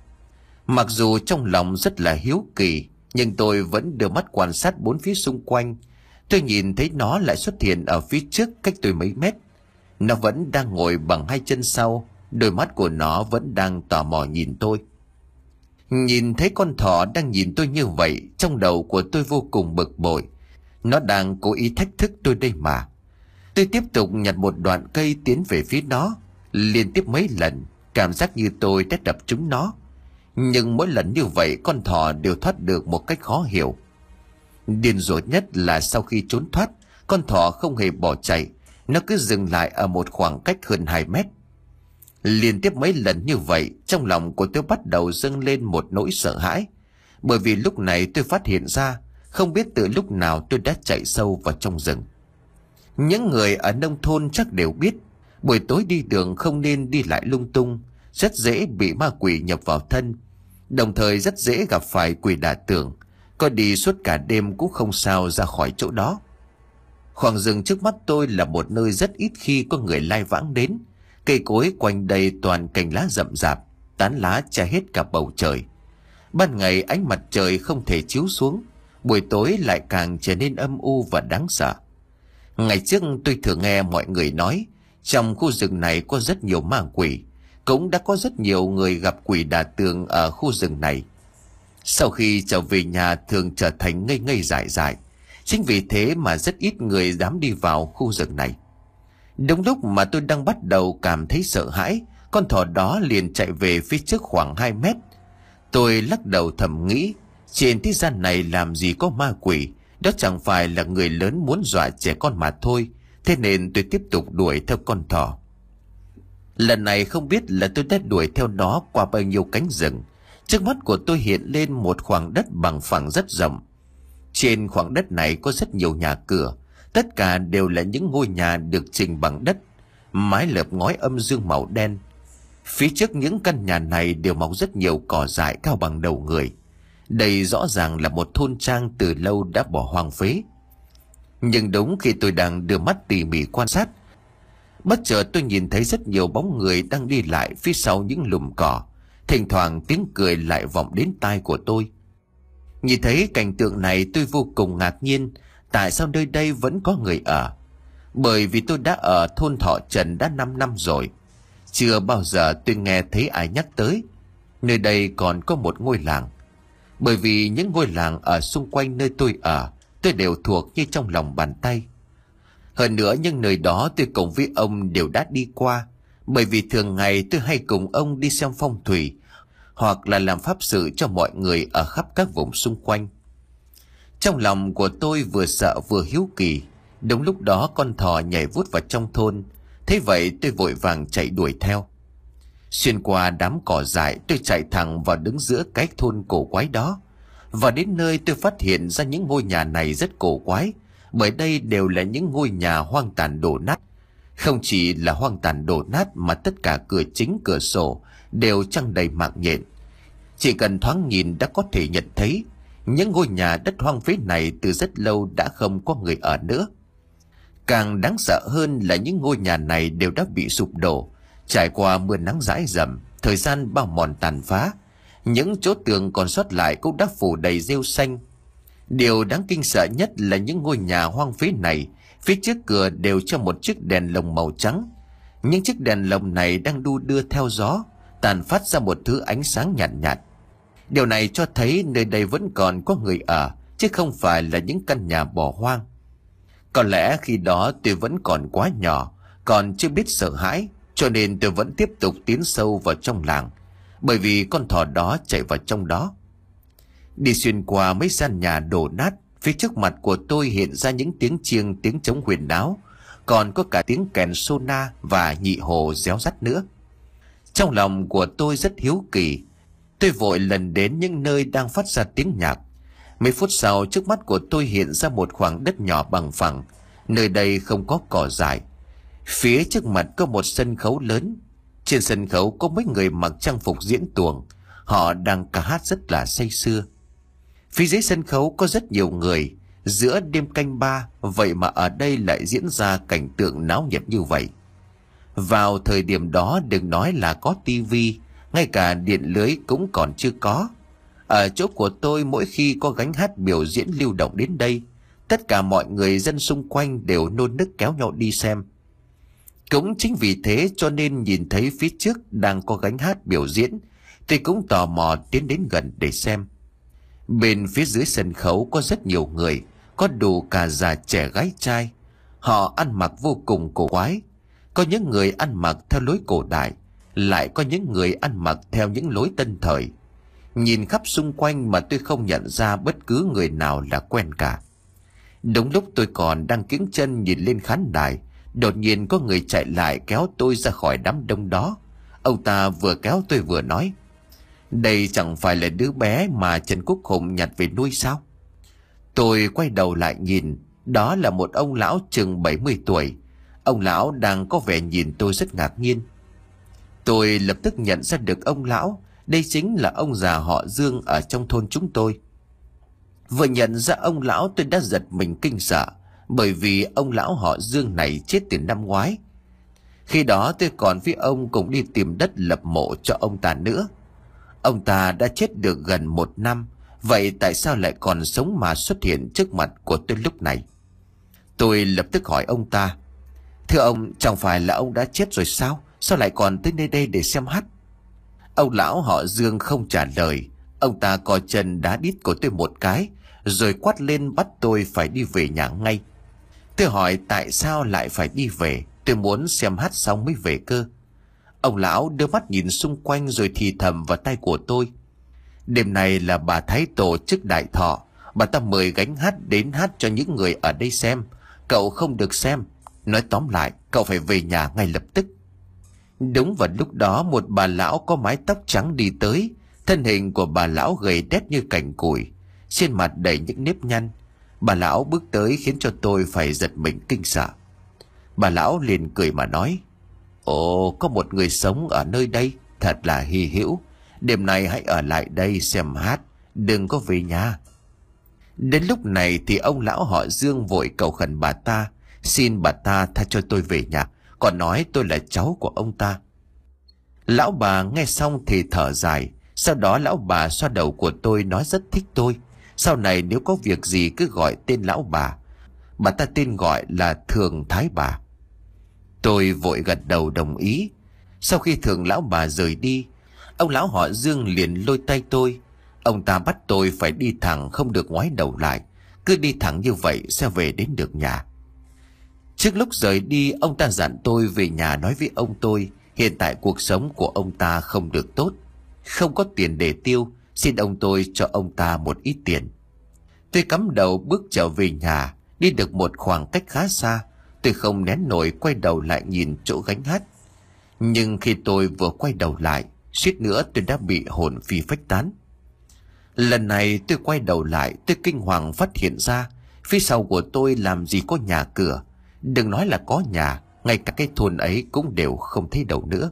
Mặc dù trong lòng rất là hiếu kỳ, nhưng tôi vẫn đưa mắt quan sát bốn phía xung quanh. Tôi nhìn thấy nó lại xuất hiện ở phía trước cách tôi mấy mét. Nó vẫn đang ngồi bằng hai chân sau, đôi mắt của nó vẫn đang tò mò nhìn tôi. Nhìn thấy con thỏ đang nhìn tôi như vậy, trong đầu của tôi vô cùng bực bội. Nó đang cố ý thách thức tôi đây mà. Tôi tiếp tục nhặt một đoạn cây tiến về phía nó. Liên tiếp mấy lần, cảm giác như tôi đã đập trúng nó. Nhưng mỗi lần như vậy, con thỏ đều thoát được một cách khó hiểu. Điên rồ nhất là sau khi trốn thoát, con thỏ không hề bỏ chạy. Nó cứ dừng lại ở một khoảng cách hơn hai mét. Liên tiếp mấy lần như vậy, trong lòng của tôi bắt đầu dâng lên một nỗi sợ hãi. Bởi vì lúc này tôi phát hiện ra, không biết từ lúc nào tôi đã chạy sâu vào trong rừng. Những người ở nông thôn chắc đều biết, buổi tối đi đường không nên đi lại lung tung, rất dễ bị ma quỷ nhập vào thân. Đồng thời rất dễ gặp phải quỷ đả tường, có đi suốt cả đêm cũng không sao ra khỏi chỗ đó. Khoảng rừng trước mắt tôi là một nơi rất ít khi có người lai vãng đến. Cây cối quanh đây toàn cành lá rậm rạp, tán lá che hết cả bầu trời. Ban ngày ánh mặt trời không thể chiếu xuống, buổi tối lại càng trở nên âm u và đáng sợ. Ngày trước tôi thường nghe mọi người nói, trong khu rừng này có rất nhiều ma quỷ, cũng đã có rất nhiều người gặp quỷ đả tường ở khu rừng này. Sau khi trở về nhà thường trở thành ngây ngây dại dại. Chính vì thế mà rất ít người dám đi vào khu rừng này. Đúng lúc mà tôi đang bắt đầu cảm thấy sợ hãi, con thỏ đó liền chạy về phía trước khoảng hai mét. Tôi lắc đầu thầm nghĩ, trên thế gian này làm gì có ma quỷ, đó chẳng phải là người lớn muốn dọa trẻ con mà thôi. Thế nên tôi tiếp tục đuổi theo con thỏ. Lần này không biết là tôi đã đuổi theo nó qua bao nhiêu cánh rừng. Trước mắt của tôi hiện lên một khoảng đất bằng phẳng rất rộng. Trên khoảng đất này có rất nhiều nhà cửa, tất cả đều là những ngôi nhà được trình bằng đất, mái lợp ngói âm dương màu đen. Phía trước những căn nhà này đều mọc rất nhiều cỏ dại cao bằng đầu người. Đây rõ ràng là một thôn trang từ lâu đã bỏ hoang phế. Nhưng đúng khi tôi đang đưa mắt tỉ mỉ quan sát, bất chợt tôi nhìn thấy rất nhiều bóng người đang đi lại phía sau những lùm cỏ. Thỉnh thoảng tiếng cười lại vọng đến tai của tôi. Nhìn thấy cảnh tượng này tôi vô cùng ngạc nhiên. Tại sao nơi đây vẫn có người ở? Bởi vì tôi đã ở thôn Thọ Trần đã năm năm rồi. Chưa bao giờ tôi nghe thấy ai nhắc tới nơi đây còn có một ngôi làng. Bởi vì những ngôi làng ở xung quanh nơi tôi ở, tôi đều thuộc như trong lòng bàn tay. Hơn nữa những nơi đó tôi cùng với ông đều đã đi qua. Bởi vì thường ngày tôi hay cùng ông đi xem phong thủy, hoặc là làm pháp sự cho mọi người ở khắp các vùng xung quanh. Trong lòng của tôi vừa sợ vừa hiếu kỳ. Đúng lúc đó con thỏ nhảy vút vào trong thôn. Thế vậy tôi vội vàng chạy đuổi theo. Xuyên qua đám cỏ dại, tôi chạy thẳng vào đứng giữa cái thôn cổ quái đó. Và đến nơi tôi phát hiện ra những ngôi nhà này rất cổ quái, bởi đây đều là những ngôi nhà hoang tàn đổ nát. Không chỉ là hoang tàn đổ nát mà tất cả cửa chính cửa sổ đều trăng đầy mạng nhện. Chỉ cần thoáng nhìn đã có thể nhận thấy những ngôi nhà đất hoang phế này từ rất lâu đã không có người ở nữa. Càng đáng sợ hơn là những ngôi nhà này đều đã bị sụp đổ, trải qua mưa nắng dãi dầm, thời gian bao mòn tàn phá. Những chỗ tường còn sót lại cũng đã phủ đầy rêu xanh. Điều đáng kinh sợ nhất là những ngôi nhà hoang phế này, phía trước cửa đều cho một chiếc đèn lồng màu trắng. Những chiếc đèn lồng này đang đu đưa theo gió, tàn phát ra một thứ ánh sáng nhạt nhạt. Điều này cho thấy nơi đây vẫn còn có người ở, chứ không phải là những căn nhà bỏ hoang. Có lẽ khi đó tôi vẫn còn quá nhỏ, còn chưa biết sợ hãi, cho nên tôi vẫn tiếp tục tiến sâu vào trong làng, bởi vì con thỏ đó chạy vào trong đó. Đi xuyên qua mấy gian nhà đổ nát, phía trước mặt của tôi hiện ra những tiếng chiêng, tiếng trống huyền áo, còn có cả tiếng kèn sona và nhị hồ réo rắt nữa. Trong lòng của tôi rất hiếu kỳ, tôi vội lần đến những nơi đang phát ra tiếng nhạc. Mấy phút sau, trước mắt của tôi hiện ra một khoảng đất nhỏ bằng phẳng. Nơi đây không có cỏ dại. Phía trước mặt có một sân khấu lớn. Trên sân khấu có mấy người mặc trang phục diễn tuồng. Họ đang ca hát rất là say sưa. Phía dưới sân khấu có rất nhiều người. Giữa đêm canh ba, vậy mà ở đây lại diễn ra cảnh tượng náo nhiệt như vậy. Vào thời điểm đó đừng nói là có tivi, ngay cả điện lưới cũng còn chưa có. Ở chỗ của tôi, mỗi khi có gánh hát biểu diễn lưu động đến đây, tất cả mọi người dân xung quanh đều nôn nức kéo nhau đi xem. Cũng chính vì thế cho nên nhìn thấy phía trước đang có gánh hát biểu diễn, tôi cũng tò mò tiến đến gần để xem. Bên phía dưới sân khấu có rất nhiều người, có đủ cả già trẻ gái trai. Họ ăn mặc vô cùng cổ quái. Có những người ăn mặc theo lối cổ đại, lại có những người ăn mặc theo những lối tân thời. Nhìn khắp xung quanh mà tôi không nhận ra bất cứ người nào là quen cả. Đúng lúc tôi còn đang kiễng chân nhìn lên khán đài, đột nhiên có người chạy lại kéo tôi ra khỏi đám đông đó. Ông ta vừa kéo tôi vừa nói: "Đây chẳng phải là đứa bé mà Trần Quốc Hùng nhặt về nuôi sao?" Tôi quay đầu lại nhìn, đó là một ông lão chừng bảy mươi tuổi. Ông lão đang có vẻ nhìn tôi rất ngạc nhiên. Tôi lập tức nhận ra được ông lão, đây chính là ông già họ Dương ở trong thôn chúng tôi. Vừa nhận ra ông lão tôi đã giật mình kinh sợ, bởi vì ông lão họ Dương này chết từ năm ngoái. Khi đó tôi còn với ông cùng đi tìm đất lập mộ cho ông ta nữa. Ông ta đã chết được gần một năm, vậy tại sao lại còn sống mà xuất hiện trước mặt của tôi lúc này? Tôi lập tức hỏi ông ta: "Thưa ông, chẳng phải là ông đã chết rồi sao? Sao lại còn tới nơi đây để xem hát?" Ông lão họ Dương không trả lời. Ông ta co chân đá đít của tôi một cái, rồi quát lên bắt tôi phải đi về nhà ngay. Tôi hỏi tại sao lại phải đi về, tôi muốn xem hát xong mới về cơ. Ông lão đưa mắt nhìn xung quanh rồi thì thầm vào tai của tôi: "Đêm này là bà Thái Tổ chức đại thọ, bà ta mời gánh hát đến hát cho những người ở đây xem. Cậu không được xem. Nói tóm lại, cậu phải về nhà ngay lập tức." Đúng vào lúc đó, một bà lão có mái tóc trắng đi tới. Thân hình của bà lão gầy đét như cành củi, trên mặt đầy những nếp nhăn. Bà lão bước tới khiến cho tôi phải giật mình kinh sợ. Bà lão liền cười mà nói: "Ồ, có một người sống ở nơi đây, thật là hy hữu. Đêm nay hãy ở lại đây xem hát, đừng có về nhà." Đến lúc này thì ông lão họ Dương vội cầu khẩn bà ta, xin bà ta tha cho tôi về nhà, còn nói tôi là cháu của ông ta. Lão bà nghe xong thì thở dài. Sau đó lão bà xoa đầu của tôi, nói rất thích tôi. Sau này nếu có việc gì cứ gọi tên lão bà. Bà ta tên gọi là Thường Thái Bà. Tôi vội gật đầu đồng ý. Sau khi Thường lão bà rời đi, ông lão họ Dương liền lôi tay tôi. Ông ta bắt tôi phải đi thẳng, không được ngoái đầu lại. Cứ đi thẳng như vậy sẽ về đến được nhà. Trước lúc rời đi, ông ta dặn tôi về nhà nói với ông tôi hiện tại cuộc sống của ông ta không được tốt, không có tiền để tiêu, xin ông tôi cho ông ta một ít tiền. Tôi cắm đầu bước trở về nhà. Đi được một khoảng cách khá xa, tôi không nén nổi quay đầu lại nhìn chỗ gánh hát. Nhưng khi tôi vừa quay đầu lại, suýt nữa tôi đã bị hồn phi phách tán. Lần này tôi quay đầu lại, tôi kinh hoàng phát hiện ra phía sau của tôi làm gì có nhà cửa. Đừng nói là có nhà, ngay cả cái thôn ấy cũng đều không thấy đâu nữa.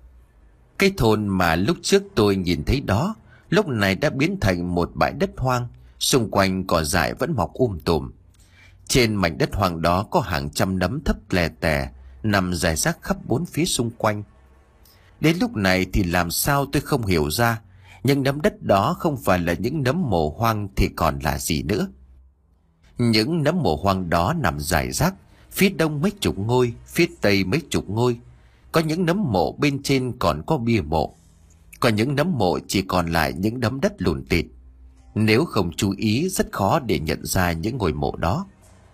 Cái thôn mà lúc trước tôi nhìn thấy đó, lúc này đã biến thành một bãi đất hoang. Xung quanh cỏ dại vẫn mọc um tùm. Trên mảnh đất hoang đó có hàng trăm nấm thấp lè tè nằm rải rác khắp bốn phía xung quanh. Đến lúc này thì làm sao tôi không hiểu ra, những nấm đất đó không phải là những nấm mồ hoang thì còn là gì nữa. Những nấm mồ hoang đó nằm rải rác, phía đông mấy chục ngôi, phía tây mấy chục ngôi. Có những nấm mộ bên trên còn có bia mộ, có những nấm mộ chỉ còn lại những đống đất lùn tịt. Nếu không chú ý rất khó để nhận ra những ngôi mộ đó.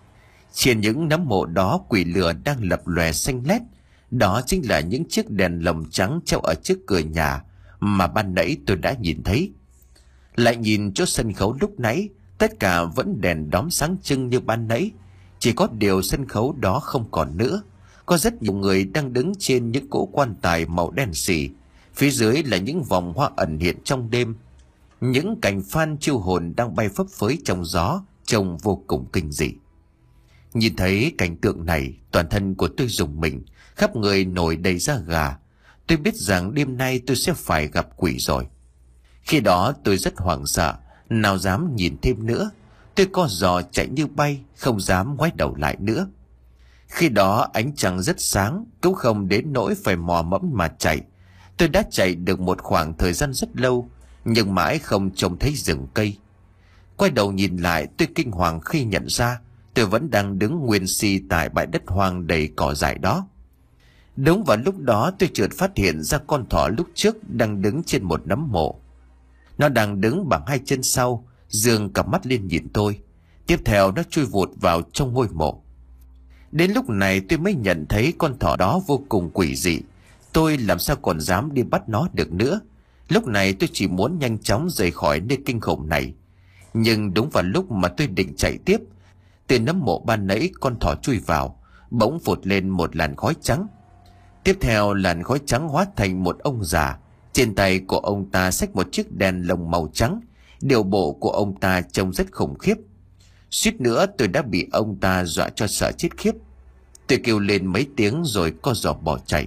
Trên những nấm mộ đó quỷ lửa đang lập lòe xanh lét. Đó chính là những chiếc đèn lồng trắng treo ở trước cửa nhà mà ban nãy tôi đã nhìn thấy. Lại nhìn chỗ sân khấu lúc nãy, tất cả vẫn đèn đóm sáng trưng như ban nãy. Chỉ có điều sân khấu đó không còn nữa. Có rất nhiều người đang đứng trên những cỗ quan tài màu đen xì. Phía dưới là những vòng hoa ẩn hiện trong đêm. Những cành phan chiêu hồn đang bay phấp phới trong gió, trông vô cùng kinh dị. Nhìn thấy cảnh tượng này, toàn thân của tôi rùng mình, khắp người nổi đầy da gà. Tôi biết rằng đêm nay tôi sẽ phải gặp quỷ rồi. Khi đó tôi rất hoảng sợ, nào dám nhìn thêm nữa. Tôi co giò chạy như bay, không dám ngoái đầu lại nữa. Khi đó ánh trăng rất sáng, cũng không đến nỗi phải mò mẫm mà chạy. Tôi đã chạy được một khoảng thời gian rất lâu, nhưng mãi không trông thấy rừng cây. Quay đầu nhìn lại, tôi kinh hoàng khi nhận ra tôi vẫn đang đứng nguyên si tại bãi đất hoang đầy cỏ dại đó. Đúng vào lúc đó tôi chợt phát hiện ra con thỏ lúc trước đang đứng trên một nấm mộ. Nó đang đứng bằng hai chân sau, giương cặp mắt lên nhìn tôi. Tiếp theo nó chui vụt vào trong ngôi mộ. Đến lúc này tôi mới nhận thấy con thỏ đó vô cùng quỷ dị. Tôi làm sao còn dám đi bắt nó được nữa. Lúc này tôi chỉ muốn nhanh chóng rời khỏi nơi kinh khủng này. Nhưng đúng vào lúc mà tôi định chạy tiếp, từ nấm mộ ban nãy con thỏ chui vào, bỗng phụt lên một làn khói trắng. Tiếp theo làn khói trắng hóa thành một ông già. Trên tay của ông ta xách một chiếc đèn lồng màu trắng. Điều bộ của ông ta trông rất khủng khiếp. Suýt nữa tôi đã bị ông ta dọa cho sợ chết khiếp. Tôi kêu lên mấy tiếng rồi co giò bỏ chạy.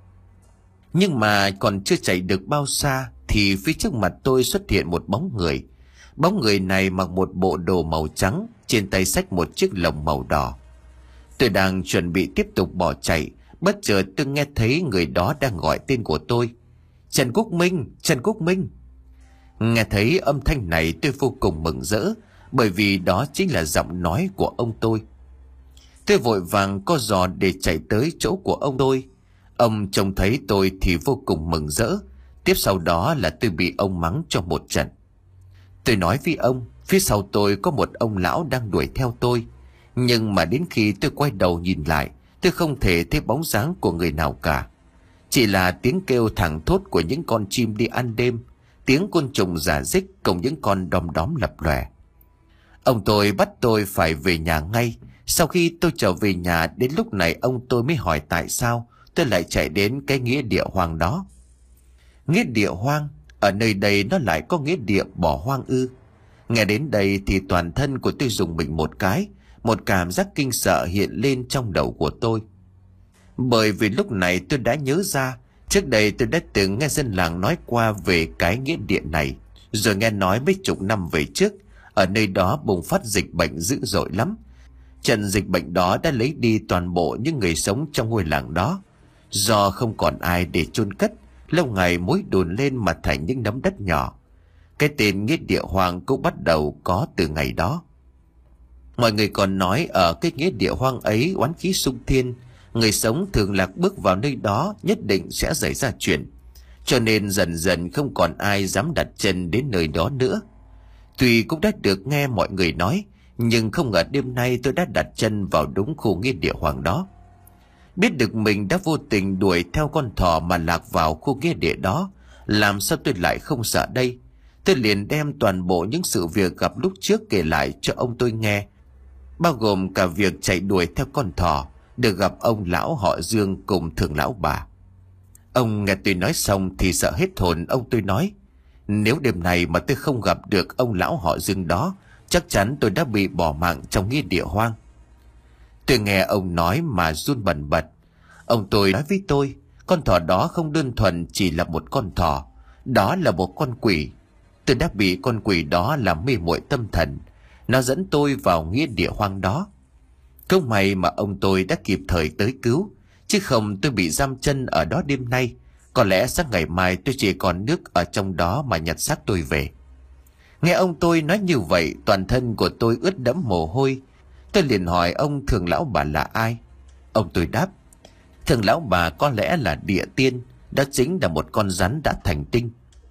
Nhưng mà còn chưa chạy được bao xa thì phía trước mặt tôi xuất hiện một bóng người. Bóng người này mặc một bộ đồ màu trắng, trên tay xách một chiếc lồng màu đỏ. Tôi đang chuẩn bị tiếp tục bỏ chạy, bất chợt tôi nghe thấy người đó đang gọi tên của tôi. Trần Quốc Minh, Trần Quốc Minh. Nghe thấy âm thanh này tôi vô cùng mừng rỡ, bởi vì đó chính là giọng nói của ông tôi. Tôi vội vàng co giò để chạy tới chỗ của ông tôi. Ông trông thấy tôi thì vô cùng mừng rỡ. Tiếp sau đó là tôi bị ông mắng cho một trận. Tôi nói với ông, phía sau tôi có một ông lão đang đuổi theo tôi. Nhưng mà đến khi tôi quay đầu nhìn lại, tôi không thể thấy bóng dáng của người nào cả. Chỉ là tiếng kêu thảng thốt của những con chim đi ăn đêm, tiếng côn trùng rả rích cùng những con đom đóm lập lòe. Ông tôi bắt tôi phải về nhà ngay. Sau khi tôi trở về nhà, đến lúc này ông tôi mới hỏi tại sao tôi lại chạy đến cái nghĩa địa hoang đó. Nghĩa địa hoang? Ở nơi đây nó lại có nghĩa địa bỏ hoang ư? Nghe đến đây thì toàn thân của tôi rùng mình một cái. Một cảm giác kinh sợ hiện lên trong đầu của tôi. Bởi vì lúc này tôi đã nhớ ra, trước đây tôi đã từng nghe dân làng nói qua về cái nghĩa địa này. Rồi nghe nói mấy chục năm về trước, ở nơi đó bùng phát dịch bệnh dữ dội lắm. Trận dịch bệnh đó đã lấy đi toàn bộ những người sống trong ngôi làng đó. Do không còn ai để chôn cất, lâu ngày mối đùn lên mà thành những nấm đất nhỏ. Cái tên nghĩa địa hoang cũng bắt đầu có từ ngày đó. Mọi người còn nói ở cái nghĩa địa hoang ấy oán khí xung thiên, người sống thường lạc bước vào nơi đó nhất định sẽ xảy ra chuyện. Cho nên dần dần không còn ai dám đặt chân đến nơi đó nữa. Tuy cũng đã được nghe mọi người nói, nhưng không ngờ đêm nay tôi đã đặt chân vào đúng khu nghĩa địa hoang đó. Biết được mình đã vô tình đuổi theo con thỏ mà lạc vào khu nghĩa địa đó, làm sao tôi lại không sợ đây. Tôi liền đem toàn bộ những sự việc gặp lúc trước kể lại cho ông tôi nghe, bao gồm cả việc chạy đuổi theo con thỏ, được gặp ông lão họ Dương cùng thường lão bà. Ông nghe tôi nói xong thì sợ hết hồn. Ông tôi nói: nếu đêm này mà tôi không gặp được ông lão họ Dương đó, chắc chắn tôi đã bị bỏ mạng trong nghĩa địa hoang. Tôi nghe ông nói mà run bần bật. Ông tôi nói với tôi: con thỏ đó không đơn thuần chỉ là một con thỏ, đó là một con quỷ. Tôi đã bị con quỷ đó làm mê muội tâm thần, nó dẫn tôi vào nghĩa địa hoang đó. Không may mà ông tôi đã kịp thời tới cứu, chứ không tôi bị giam chân ở đó đêm nay. Có lẽ sáng ngày mai tôi chỉ còn nước ở trong đó mà nhặt xác tôi về. Nghe ông tôi nói như vậy, toàn thân của tôi ướt đẫm mồ hôi. Tôi liền hỏi ông thường lão bà là ai. Ông tôi đáp: thường lão bà có lẽ là địa tiên, đó chính là một con rắn đã thành tinh.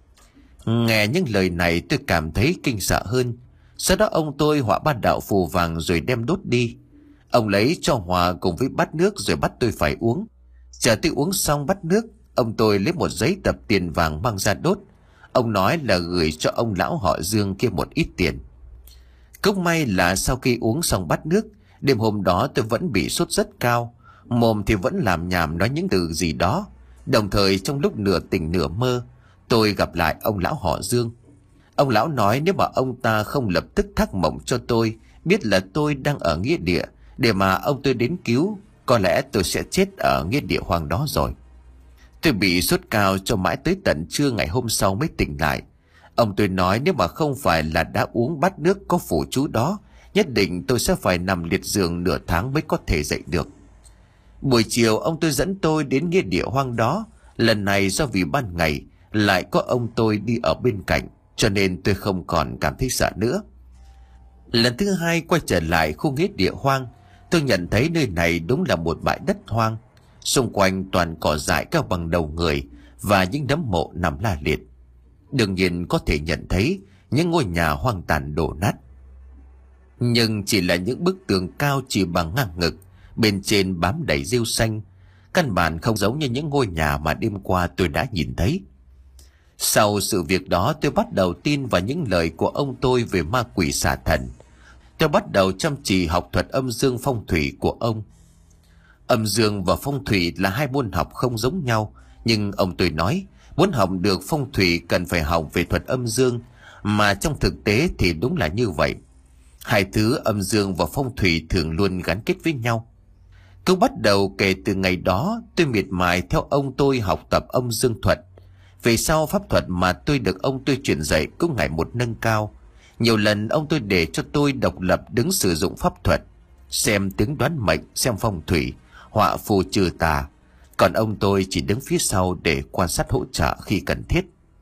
Nghe những lời này tôi cảm thấy kinh sợ hơn. Sau đó ông tôi họa ba đạo phù vàng rồi đem đốt đi. Ông lấy cho hòa cùng với bát nước rồi bắt tôi phải uống. Chờ tôi uống xong bát nước, ông tôi lấy một giấy tập tiền vàng mang ra đốt. Ông nói là gửi cho ông lão họ Dương kia một ít tiền. Cũng may là sau khi uống xong bát nước, đêm hôm đó tôi vẫn bị sốt rất cao, mồm thì vẫn làm nhảm nói những từ gì đó. Đồng thời trong lúc nửa tỉnh nửa mơ, tôi gặp lại ông lão họ Dương. Ông lão nói nếu mà ông ta không lập tức thác mộng cho tôi biết là tôi đang ở nghĩa địa để mà ông tôi đến cứu, có lẽ tôi sẽ chết ở nghĩa địa hoang đó rồi. Tôi bị sốt cao cho mãi tới tận trưa ngày hôm sau mới tỉnh lại. Ông tôi nói nếu mà không phải là đã uống bát nước có phụ chú đó, nhất định tôi sẽ phải nằm liệt giường nửa tháng mới có thể dậy được. Buổi chiều ông tôi dẫn tôi đến nghĩa địa hoang đó. Lần này do vì ban ngày lại có ông tôi đi ở bên cạnh, cho nên tôi không còn cảm thấy sợ nữa. Lần thứ hai quay trở lại khu nghĩa địa hoang, tôi nhận thấy nơi này đúng là một bãi đất hoang. Xung quanh toàn cỏ dại cao bằng đầu người và những nấm mộ nằm la liệt. Đương nhiên có thể nhận thấy những ngôi nhà hoang tàn đổ nát, nhưng chỉ là những bức tường cao chỉ bằng ngang ngực, bên trên bám đầy rêu xanh. Căn bản không giống như những ngôi nhà mà đêm qua tôi đã nhìn thấy. Sau sự việc đó, tôi bắt đầu tin vào những lời của ông tôi về ma quỷ xà thần. Tôi bắt đầu chăm chỉ học thuật âm dương phong thủy của ông. Âm dương và phong thủy là hai môn học không giống nhau, nhưng ông tôi nói muốn học được phong thủy cần phải học về thuật âm dương, mà trong thực tế thì đúng là như vậy. Hai thứ âm dương và phong thủy thường luôn gắn kết với nhau. Cứ bắt đầu kể từ ngày đó, tôi miệt mài theo ông tôi học tập âm dương thuật. Về sau, pháp thuật mà tôi được ông tôi truyền dạy cũng ngày một nâng cao. Nhiều lần ông tôi để cho tôi độc lập đứng sử dụng pháp thuật, xem tiếng đoán mệnh, xem phong thủy, họa phù trừ tà. Còn ông tôi chỉ đứng phía sau để quan sát hỗ trợ khi cần thiết.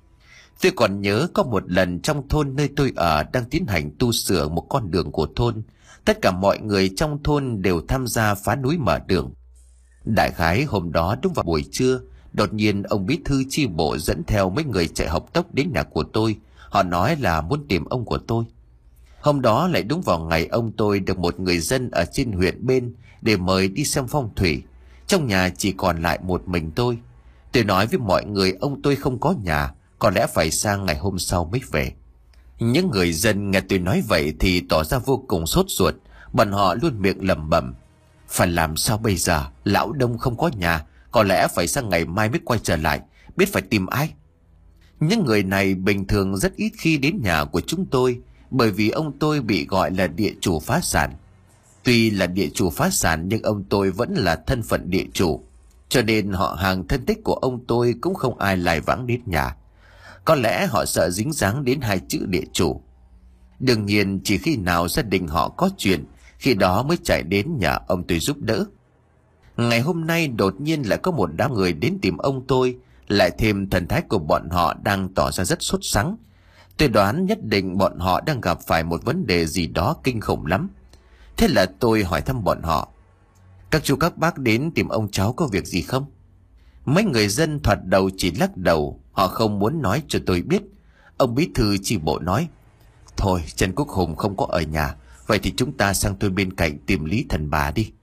Tôi còn nhớ có một lần trong thôn nơi tôi ở đang tiến hành tu sửa một con đường của thôn. Tất cả mọi người trong thôn đều tham gia phá núi mở đường. Đại khái hôm đó đúng vào buổi trưa, đột nhiên ông bí thư chi bộ dẫn theo mấy người chạy học tốc đến nhà của tôi. Họ nói là muốn tìm ông của tôi. Hôm đó lại đúng vào ngày ông tôi được một người dân ở trên huyện bên để mời đi xem phong thủy. Trong nhà chỉ còn lại một mình tôi. Tôi nói với mọi người ông tôi không có nhà, có lẽ phải sang ngày hôm sau mới về. Những người dân nghe tôi nói vậy thì tỏ ra vô cùng sốt ruột. Bọn họ luôn miệng lẩm bẩm: phải làm sao bây giờ, lão Đông không có nhà, có lẽ phải sang ngày mai mới quay trở lại, biết phải tìm ai. Những người này bình thường rất ít khi đến nhà của chúng tôi, bởi vì ông tôi bị gọi là địa chủ phá sản. Tuy là địa chủ phá sản nhưng ông tôi vẫn là thân phận địa chủ, cho nên họ hàng thân thích của ông tôi cũng không ai lại vãng đến nhà. Có lẽ họ sợ dính dáng đến hai chữ địa chủ. Đương nhiên chỉ khi nào gia đình họ có chuyện, khi đó mới chạy đến nhà ông tôi giúp đỡ. Ngày hôm nay đột nhiên lại có một đám người đến tìm ông tôi, lại thêm thần thái của bọn họ đang tỏ ra rất sốt sắng. Tôi đoán nhất định bọn họ đang gặp phải một vấn đề gì đó kinh khủng lắm. Thế là tôi hỏi thăm bọn họ: các chú các bác đến tìm ông cháu có việc gì không? Mấy người dân thoạt đầu chỉ lắc đầu, họ không muốn nói cho tôi biết. Ông bí thư chi bộ nói: thôi, Trần Quốc Hùng không có ở nhà, vậy thì chúng ta sang thôn bên cạnh tìm Lý Thần Bà đi.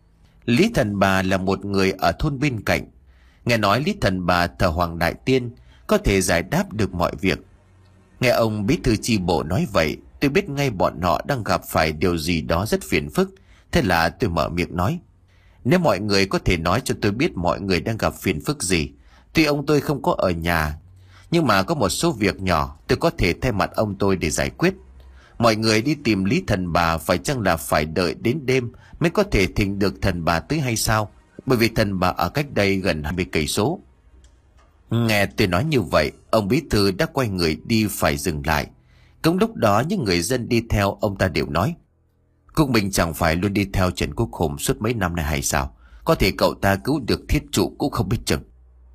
Lý Thần Bà là một người ở thôn bên cạnh. Nghe nói Lý Thần Bà thờ Hoàng Đại Tiên, có thể giải đáp được mọi việc. Nghe ông bí thư chi bộ nói vậy, tôi biết ngay bọn họ đang gặp phải điều gì đó rất phiền phức. Thế là tôi mở miệng nói: nếu mọi người có thể nói cho tôi biết mọi người đang gặp phiền phức gì, Tuy ông tôi không có ở nhà, nhưng mà có một số việc nhỏ tôi có thể thay mặt ông tôi để giải quyết. Mọi người đi tìm Lý thần bà phải chăng là phải đợi đến đêm mới có thể thỉnh được thần bà tới hay sao? Bởi vì thần bà ở cách đây gần hai mươi cây số. Nghe tôi nói như vậy, ông bí thư đã quay người đi phải dừng lại. Cũng lúc đó những người dân đi theo ông ta đều nói: Quốc Minh chẳng phải luôn đi theo Trần Quốc Hùng suốt mấy năm nay hay sao? Có thể cậu ta cứu được thiết chủ cũng không biết chừng.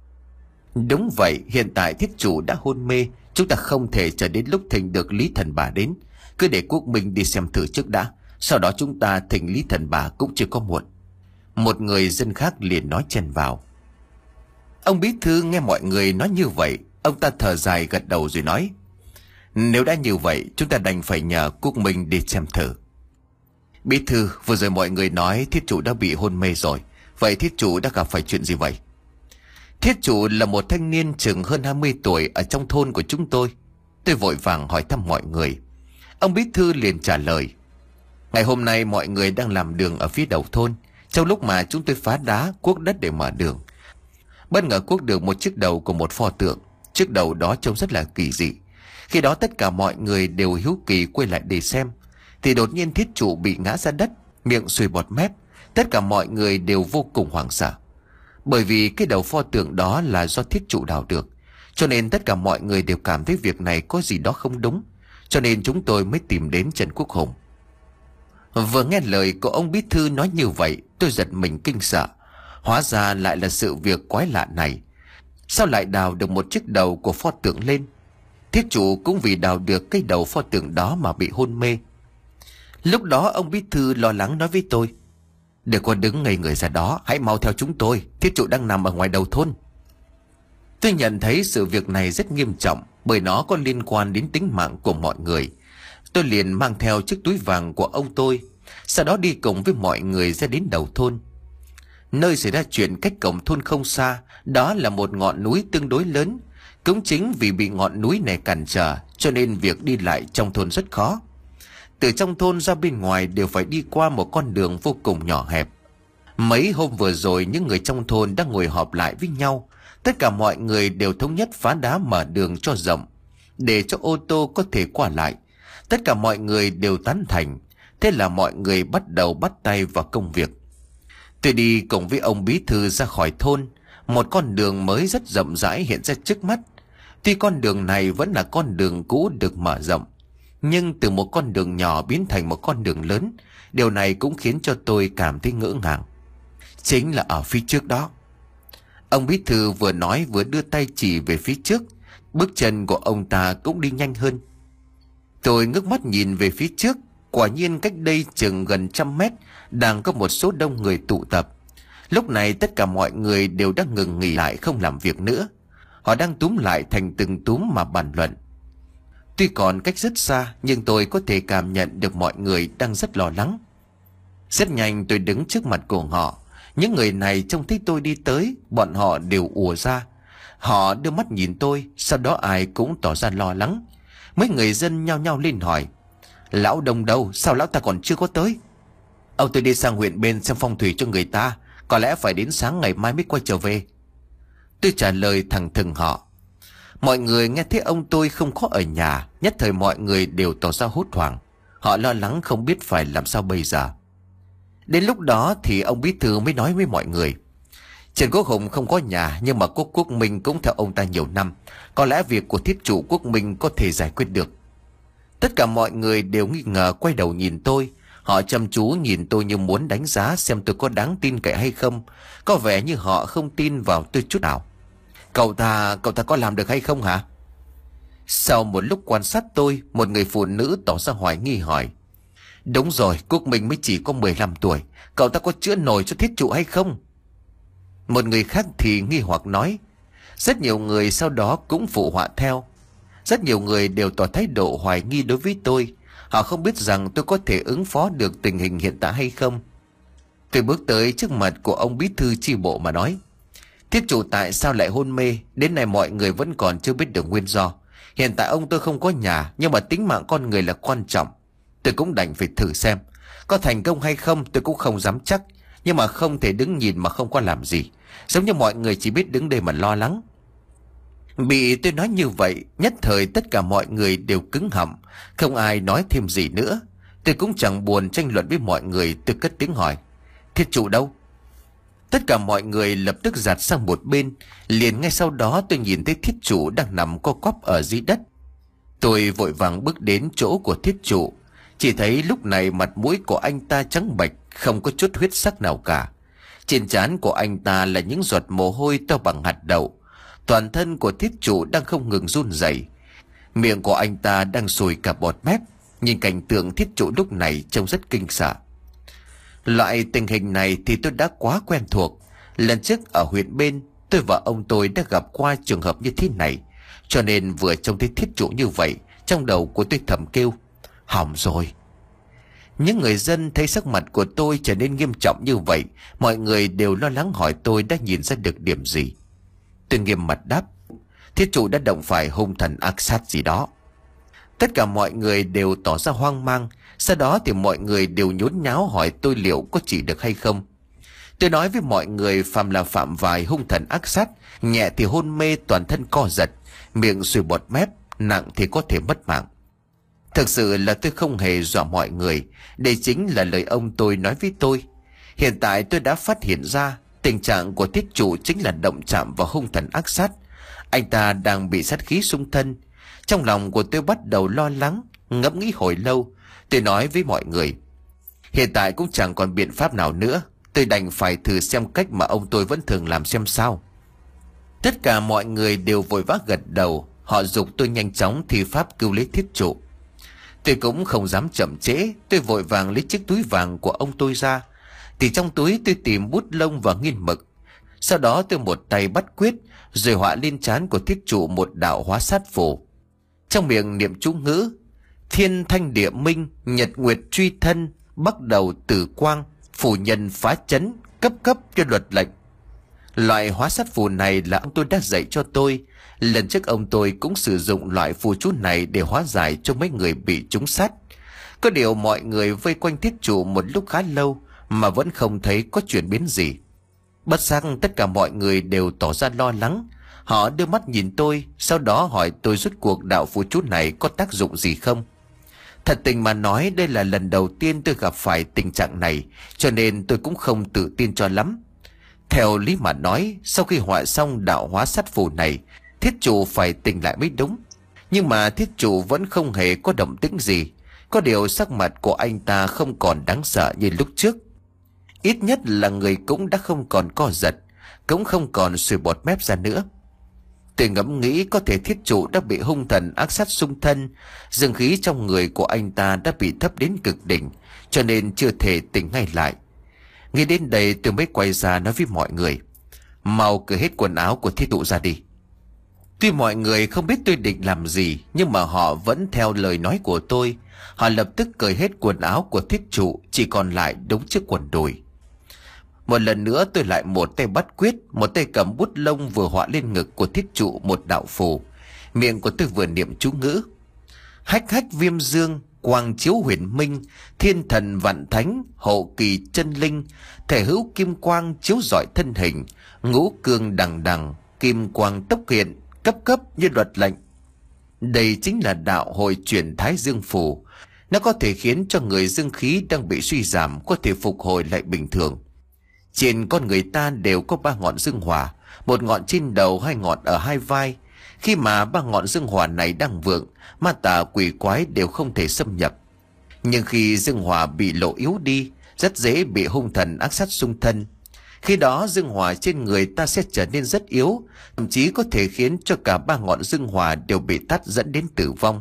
Đúng vậy, hiện tại thiết chủ đã hôn mê, chúng ta không thể chờ đến lúc thỉnh được Lý thần bà đến. Cứ để Quốc Minh đi xem thử trước đã, sau đó chúng ta thỉnh Lý thần bà cũng chưa có muộn. Một người dân khác liền nói chen vào. Ông bí thư nghe mọi người nói như vậy, ông ta thở dài gật đầu rồi nói: Nếu đã như vậy, chúng ta đành phải nhờ Quốc Minh đi xem thử. Bí thư, vừa rồi mọi người nói thiết chủ đã bị hôn mê rồi. Vậy thiết chủ đã gặp phải chuyện gì vậy? Thiết chủ là một thanh niên chừng hơn hai mươi tuổi ở trong thôn của chúng tôi. Tôi vội vàng hỏi thăm mọi người. Ông bí thư liền trả lời: Ngày hôm nay mọi người đang làm đường ở phía đầu thôn. Trong lúc mà chúng tôi phá đá cuốc đất để mở đường, bất ngờ cuốc được một chiếc đầu của một pho tượng. Chiếc đầu đó trông rất là kỳ dị. Khi đó tất cả mọi người đều hiếu kỳ quay lại để xem, thì đột nhiên thiết chủ bị ngã ra đất, miệng sùi bọt mép. Tất cả mọi người đều vô cùng hoảng sợ, bởi vì cái đầu pho tượng đó là do thiết chủ đào được. Cho nên tất cả mọi người đều cảm thấy việc này có gì đó không đúng. Cho nên chúng tôi mới tìm đến Trần Quốc Hùng. Vừa nghe lời của ông bí thư nói như vậy, tôi giật mình kinh sợ. Hóa ra lại là sự việc quái lạ này. Sao lại đào được một chiếc đầu của pho tượng lên? Thiết chủ cũng vì đào được cái đầu pho tượng đó mà bị hôn mê. Lúc đó ông bí thư lo lắng nói với tôi: Đừng có đứng ngây người ra đó, hãy mau theo chúng tôi, thiết chủ đang nằm ở ngoài đầu thôn. Tôi nhận thấy sự việc này rất nghiêm trọng, bởi nó có liên quan đến tính mạng của mọi người. Tôi liền mang theo chiếc túi vàng của ông tôi, sau đó đi cùng với mọi người ra đến đầu thôn. Nơi xảy ra chuyện cách cổng thôn không xa, đó là một ngọn núi tương đối lớn. Cũng chính vì bị ngọn núi này cản trở, cho nên việc đi lại trong thôn rất khó. Từ trong thôn ra bên ngoài đều phải đi qua một con đường vô cùng nhỏ hẹp. Mấy hôm vừa rồi, những người trong thôn đang ngồi họp lại với nhau. Tất cả mọi người đều thống nhất phá đá mở đường cho rộng, để cho ô tô có thể qua lại. Tất cả mọi người đều tán thành. Thế là mọi người bắt đầu bắt tay vào công việc. Tôi đi cùng với ông bí thư ra khỏi thôn. Một con đường mới rất rộng rãi hiện ra trước mắt. Tuy con đường này vẫn là con đường cũ được mở rộng, nhưng từ một con đường nhỏ biến thành một con đường lớn. Điều này cũng khiến cho tôi cảm thấy ngỡ ngàng. Chính là ở phía trước đó. Ông bí thư vừa nói vừa đưa tay chỉ về phía trước. Bước chân của ông ta cũng đi nhanh hơn. Tôi ngước mắt nhìn về phía trước. Quả nhiên cách đây chừng gần trăm mét đang có một số đông người tụ tập. Lúc này tất cả mọi người đều đang ngừng nghỉ lại, không làm việc nữa. Họ đang túm lại thành từng túm mà bàn luận. Tuy còn cách rất xa, nhưng tôi có thể cảm nhận được mọi người đang rất lo lắng. Rất nhanh tôi đứng trước mặt của họ. Những người này trông thấy tôi đi tới, bọn họ đều ùa ra. Họ đưa mắt nhìn tôi, sau đó ai cũng tỏ ra lo lắng. Mấy người dân nhao nhao lên hỏi: Lão Đông đâu, sao lão ta còn chưa có tới? Ông tôi đi sang huyện bên xem phong thủy cho người ta, có lẽ phải đến sáng ngày mai mới quay trở về. Tôi trả lời thẳng thừng họ. Mọi người nghe thấy ông tôi không có ở nhà, nhất thời mọi người đều tỏ ra hốt hoảng. Họ lo lắng không biết phải làm sao bây giờ. Đến lúc đó thì ông bí thư mới nói với mọi người: Trần Quốc Hùng không có nhà, nhưng mà Quốc Quốc Minh cũng theo ông ta nhiều năm. Có lẽ việc của thiết chủ Quốc Minh có thể giải quyết được. Tất cả mọi người đều nghi ngờ quay đầu nhìn tôi. Họ chăm chú nhìn tôi như muốn đánh giá xem tôi có đáng tin cậy hay không. Có vẻ như họ không tin vào tôi chút nào. Cậu ta, cậu ta có làm được hay không hả? Sau một lúc quan sát tôi, một người phụ nữ tỏ ra hoài nghi hỏi: Đúng rồi, Quốc Minh mới chỉ có mười lăm tuổi, cậu ta có chữa nổi cho thiết trụ hay không? Một người khác thì nghi hoặc nói. Rất nhiều người sau đó cũng phụ họa theo. Rất nhiều người đều tỏ thái độ hoài nghi đối với tôi. Họ không biết rằng tôi có thể ứng phó được tình hình hiện tại hay không. Tôi bước tới trước mặt của ông bí thư chi bộ mà nói: Thiết chủ tại sao lại hôn mê? Đến nay mọi người vẫn còn chưa biết được nguyên do. Hiện tại ông tôi không có nhà, nhưng mà tính mạng con người là quan trọng. Tôi cũng đành phải thử xem. Có thành công hay không tôi cũng không dám chắc, nhưng mà không thể đứng nhìn mà không có làm gì. Giống như mọi người chỉ biết đứng đây mà lo lắng. Bị tôi nói như vậy, nhất thời tất cả mọi người đều cứng họng, không ai nói thêm gì nữa. Tôi cũng chẳng buồn tranh luận với mọi người, tôi cất tiếng hỏi: Thiết trụ đâu? Tất cả mọi người lập tức giạt sang một bên. Liền ngay sau đó tôi nhìn thấy thiết trụ đang nằm co quắp ở dưới đất. Tôi vội vàng bước đến chỗ của thiết trụ. Chỉ thấy lúc này mặt mũi của anh ta trắng bệch, không có chút huyết sắc nào cả. Trên trán của anh ta là những giọt mồ hôi to bằng hạt đậu. Toàn thân của thiết trụ đang không ngừng run rẩy. Miệng của anh ta đang sùi cả bọt mép. Nhìn cảnh tượng thiết trụ lúc này trông rất kinh sợ. Loại tình hình này thì tôi đã quá quen thuộc. Lần trước ở huyện bên, tôi và ông tôi đã gặp qua trường hợp như thế này. Cho nên vừa trông thấy thiết trụ như vậy, trong đầu của tôi thầm kêu: hỏng rồi. Những người dân thấy sắc mặt của tôi trở nên nghiêm trọng như vậy, mọi người đều lo lắng hỏi tôi đã nhìn ra được điểm gì. Tôi nghiêm mặt đáp: thiết trụ đã động phải hung thần ác sát gì đó. Tất cả mọi người đều tỏ ra hoang mang. Sau đó thì mọi người đều nhốn nháo hỏi tôi liệu có trị được hay không. Tôi nói với mọi người phàm là phạm vài hung thần ác sát, nhẹ thì hôn mê toàn thân co giật, miệng sùi bọt mép, nặng thì có thể mất mạng. Thực sự là tôi không hề dọa mọi người. Đây chính là lời ông tôi nói với tôi. Hiện tại tôi đã phát hiện ra tình trạng của thiết trụ chính là động chạm vào hung thần ác sát. Anh ta đang bị sát khí xung thân. Trong lòng của tôi bắt đầu lo lắng, ngẫm nghĩ hồi lâu. Tôi nói với mọi người: hiện tại cũng chẳng còn biện pháp nào nữa, tôi đành phải thử xem cách mà ông tôi vẫn thường làm xem sao. Tất cả mọi người đều vội vã gật đầu. Họ giục tôi nhanh chóng thi pháp cứu lấy thiết trụ. Tôi cũng không dám chậm trễ. Tôi vội vàng lấy chiếc túi vàng của ông tôi ra. Thì trong túi tôi tìm bút lông và nghiên mực. Sau đó tôi một tay bắt quyết, rồi họa lên trán của thiết trụ một đạo hóa sát phù. Trong miệng niệm chú ngữ: thiên thanh địa minh, nhật nguyệt truy thân, bắt đầu tử quang, phủ nhân phá chấn, cấp cấp cho luật lệnh. Loại hóa sát phù này là ông tôi đã dạy cho tôi. Lần trước ông tôi cũng sử dụng loại phù chú này để hóa giải cho mấy người bị trúng sát. Có điều mọi người vây quanh thiết trụ một lúc khá lâu mà vẫn không thấy có chuyển biến gì. Bất giác tất cả mọi người đều tỏ ra lo lắng. Họ đưa mắt nhìn tôi, sau đó hỏi tôi rốt cuộc đạo phù chú này có tác dụng gì không. Thật tình mà nói, đây là lần đầu tiên tôi gặp phải tình trạng này, cho nên tôi cũng không tự tin cho lắm. Theo lý mà nói, sau khi họa xong đạo hóa sát phù này, thiết trụ phải tỉnh lại mới đúng. Nhưng mà thiết trụ vẫn không hề có động tĩnh gì. Có điều sắc mặt của anh ta không còn đáng sợ như lúc trước. Ít nhất là người cũng đã không còn co giật, cũng không còn sùi bọt mép ra nữa. Tôi ngẫm nghĩ có thể thiết trụ đã bị hung thần ác sát xung thân, dương khí trong người của anh ta đã bị thấp đến cực đỉnh, cho nên chưa thể tỉnh ngay lại. Nghĩ đến đây tôi mới quay ra nói với mọi người: mau cởi hết quần áo của thiết trụ ra đi. Tuy mọi người không biết tôi định làm gì, nhưng mà họ vẫn theo lời nói của tôi. Họ lập tức cởi hết quần áo của thiết trụ, chỉ còn lại đúng chiếc quần đùi. Một lần nữa tôi lại một tay bắt quyết, một tay cầm bút lông vừa họa lên ngực của thiết trụ một đạo phù. Miệng của tôi vừa niệm chú ngữ: hách hách viêm dương, quang chiếu huyền minh, thiên thần vạn thánh, hộ kỳ chân linh, thể hữu kim quang chiếu rọi thân hình, ngũ cương đằng đằng, kim quang tốc hiện, cấp cấp như luật lệnh. Đây chính là đạo hồi chuyển thái dương phù. Nó có thể khiến cho người dương khí đang bị suy giảm có thể phục hồi lại bình thường. Trên con người ta đều có ba ngọn dương hỏa, một ngọn trên đầu, hai ngọn ở hai vai. Khi mà ba ngọn dương hỏa này đang vượng, ma tà quỷ quái đều không thể xâm nhập. Nhưng khi dương hỏa bị lộ yếu đi, rất dễ bị hung thần ác sát xung thân. Khi đó dương hỏa trên người ta sẽ trở nên rất yếu, thậm chí có thể khiến cho cả ba ngọn dương hỏa đều bị tắt dẫn đến tử vong.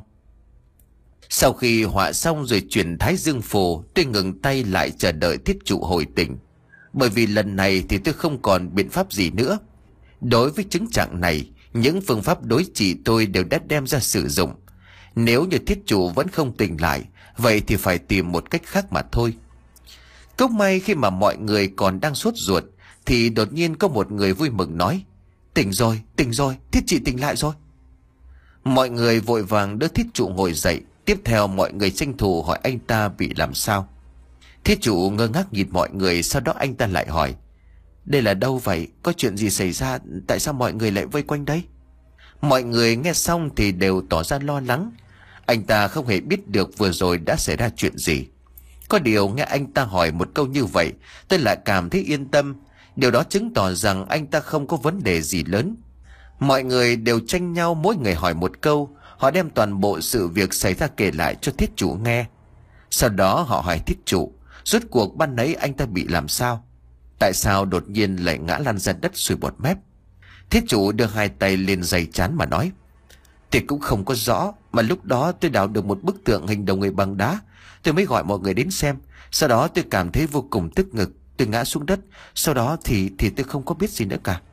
Sau khi họa xong rồi chuyển thái dương phù, tôi ngừng tay lại chờ đợi thiết trụ hồi tỉnh. Bởi vì lần này thì tôi không còn biện pháp gì nữa. Đối với chứng trạng này, những phương pháp đối trị tôi đều đã đem ra sử dụng. Nếu như thiết trụ vẫn không tỉnh lại, vậy thì phải tìm một cách khác mà thôi. Cốc may khi mà mọi người còn đang sốt ruột, thì đột nhiên có một người vui mừng nói: tỉnh rồi, tỉnh rồi, thiết chị tỉnh lại rồi. Mọi người vội vàng đỡ thiết trụ ngồi dậy. Tiếp theo mọi người tranh thủ hỏi anh ta bị làm sao. Thiết trụ ngơ ngác nhìn mọi người, sau đó anh ta lại hỏi: đây là đâu vậy? Có chuyện gì xảy ra? Tại sao mọi người lại vây quanh đây? Mọi người nghe xong thì đều tỏ ra lo lắng. Anh ta không hề biết được vừa rồi đã xảy ra chuyện gì. Có điều nghe anh ta hỏi một câu như vậy, tôi lại cảm thấy yên tâm. Điều đó chứng tỏ rằng anh ta không có vấn đề gì lớn. Mọi người đều tranh nhau mỗi người hỏi một câu. Họ đem toàn bộ sự việc xảy ra kể lại cho thiết chủ nghe. Sau đó họ hỏi thiết chủ, rốt cuộc ban nãy anh ta bị làm sao? Tại sao đột nhiên lại ngã lăn ra đất sùi bọt mép? Thiết chủ đưa hai tay lên giày trán mà nói: Thì cũng không có rõ, mà lúc đó tôi đào được một bức tượng hình đầu người bằng đá. Tôi mới gọi mọi người đến xem. Sau đó tôi cảm thấy vô cùng tức ngực, tôi ngã xuống đất. Sau đó thì thì tôi không có biết gì nữa cả.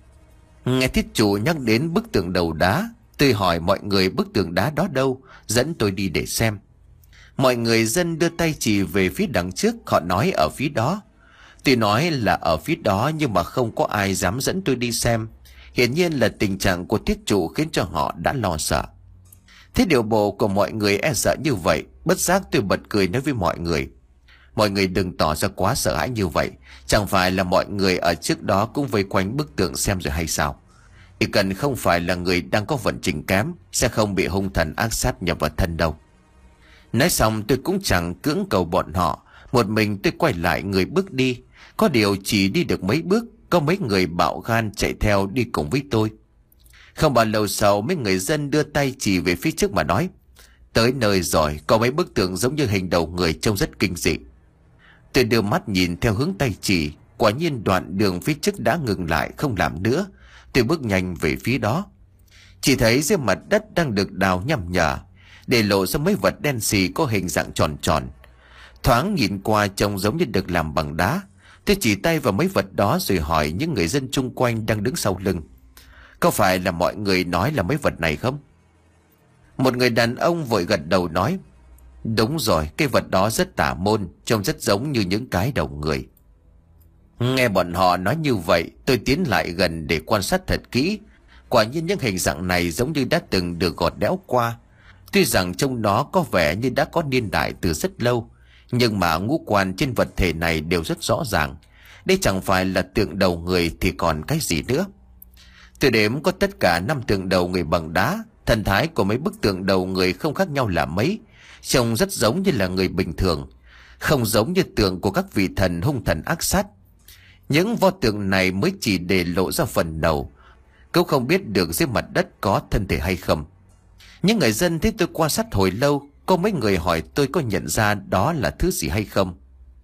Nghe thiết chủ nhắc đến bức tượng đầu đá, tôi hỏi mọi người bức tượng đá đó đâu, dẫn tôi đi để xem. Mọi người dân đưa tay chỉ về phía đằng trước, họ nói ở phía đó. Tôi nói là ở phía đó, nhưng mà không có ai dám dẫn tôi đi xem. Hiển nhiên là tình trạng của thiết chủ khiến cho họ đã lo sợ. Thế điều bộ của mọi người e sợ như vậy, bất giác tôi bật cười nói với mọi người: Mọi người đừng tỏ ra quá sợ hãi như vậy. Chẳng phải là mọi người ở trước đó cũng vây quanh bức tượng xem rồi hay sao? Chỉ cần không phải là người đang có vận trình kém, sẽ không bị hung thần ác sát nhập vào thân đâu. Nói xong tôi cũng chẳng cưỡng cầu bọn họ. Một mình tôi quay lại người bước đi. Có điều chỉ đi được mấy bước, có mấy người bạo gan chạy theo đi cùng với tôi. Không bao lâu sau, mấy người dân đưa tay chỉ về phía trước mà nói: Tới nơi rồi, có mấy bức tượng giống như hình đầu người trông rất kinh dị. Tôi đưa mắt nhìn theo hướng tay chỉ. Quả nhiên đoạn đường phía trước đã ngừng lại, không làm nữa. Tôi bước nhanh về phía đó. Chỉ thấy dưới mặt đất đang được đào nhằm nhở, để lộ ra mấy vật đen xì có hình dạng tròn tròn. Thoáng nhìn qua trông giống như được làm bằng đá. Tôi chỉ tay vào mấy vật đó rồi hỏi những người dân chung quanh đang đứng sau lưng: Có phải là mọi người nói là mấy vật này không? Một người đàn ông vội gật đầu nói: Đúng rồi, cái vật đó rất tà môn, trông rất giống như những cái đầu người. Nghe bọn họ nói như vậy, tôi tiến lại gần để quan sát thật kỹ. Quả nhiên những hình dạng này giống như đã từng được gọt đẽo qua. Tuy rằng trông nó có vẻ như đã có niên đại từ rất lâu, nhưng mà ngũ quan trên vật thể này đều rất rõ ràng. Đây chẳng phải là tượng đầu người thì còn cái gì nữa. Tôi đếm có tất cả năm tượng đầu người bằng đá. Thần thái của mấy bức tượng đầu người không khác nhau là mấy. Trông rất giống như là người bình thường, không giống như tượng của các vị thần hung thần ác sát. Những pho tượng này mới chỉ để lộ ra phần đầu, cũng không biết được dưới mặt đất có thân thể hay không. Những người dân thấy tôi quan sát hồi lâu, có mấy người hỏi tôi có nhận ra đó là thứ gì hay không.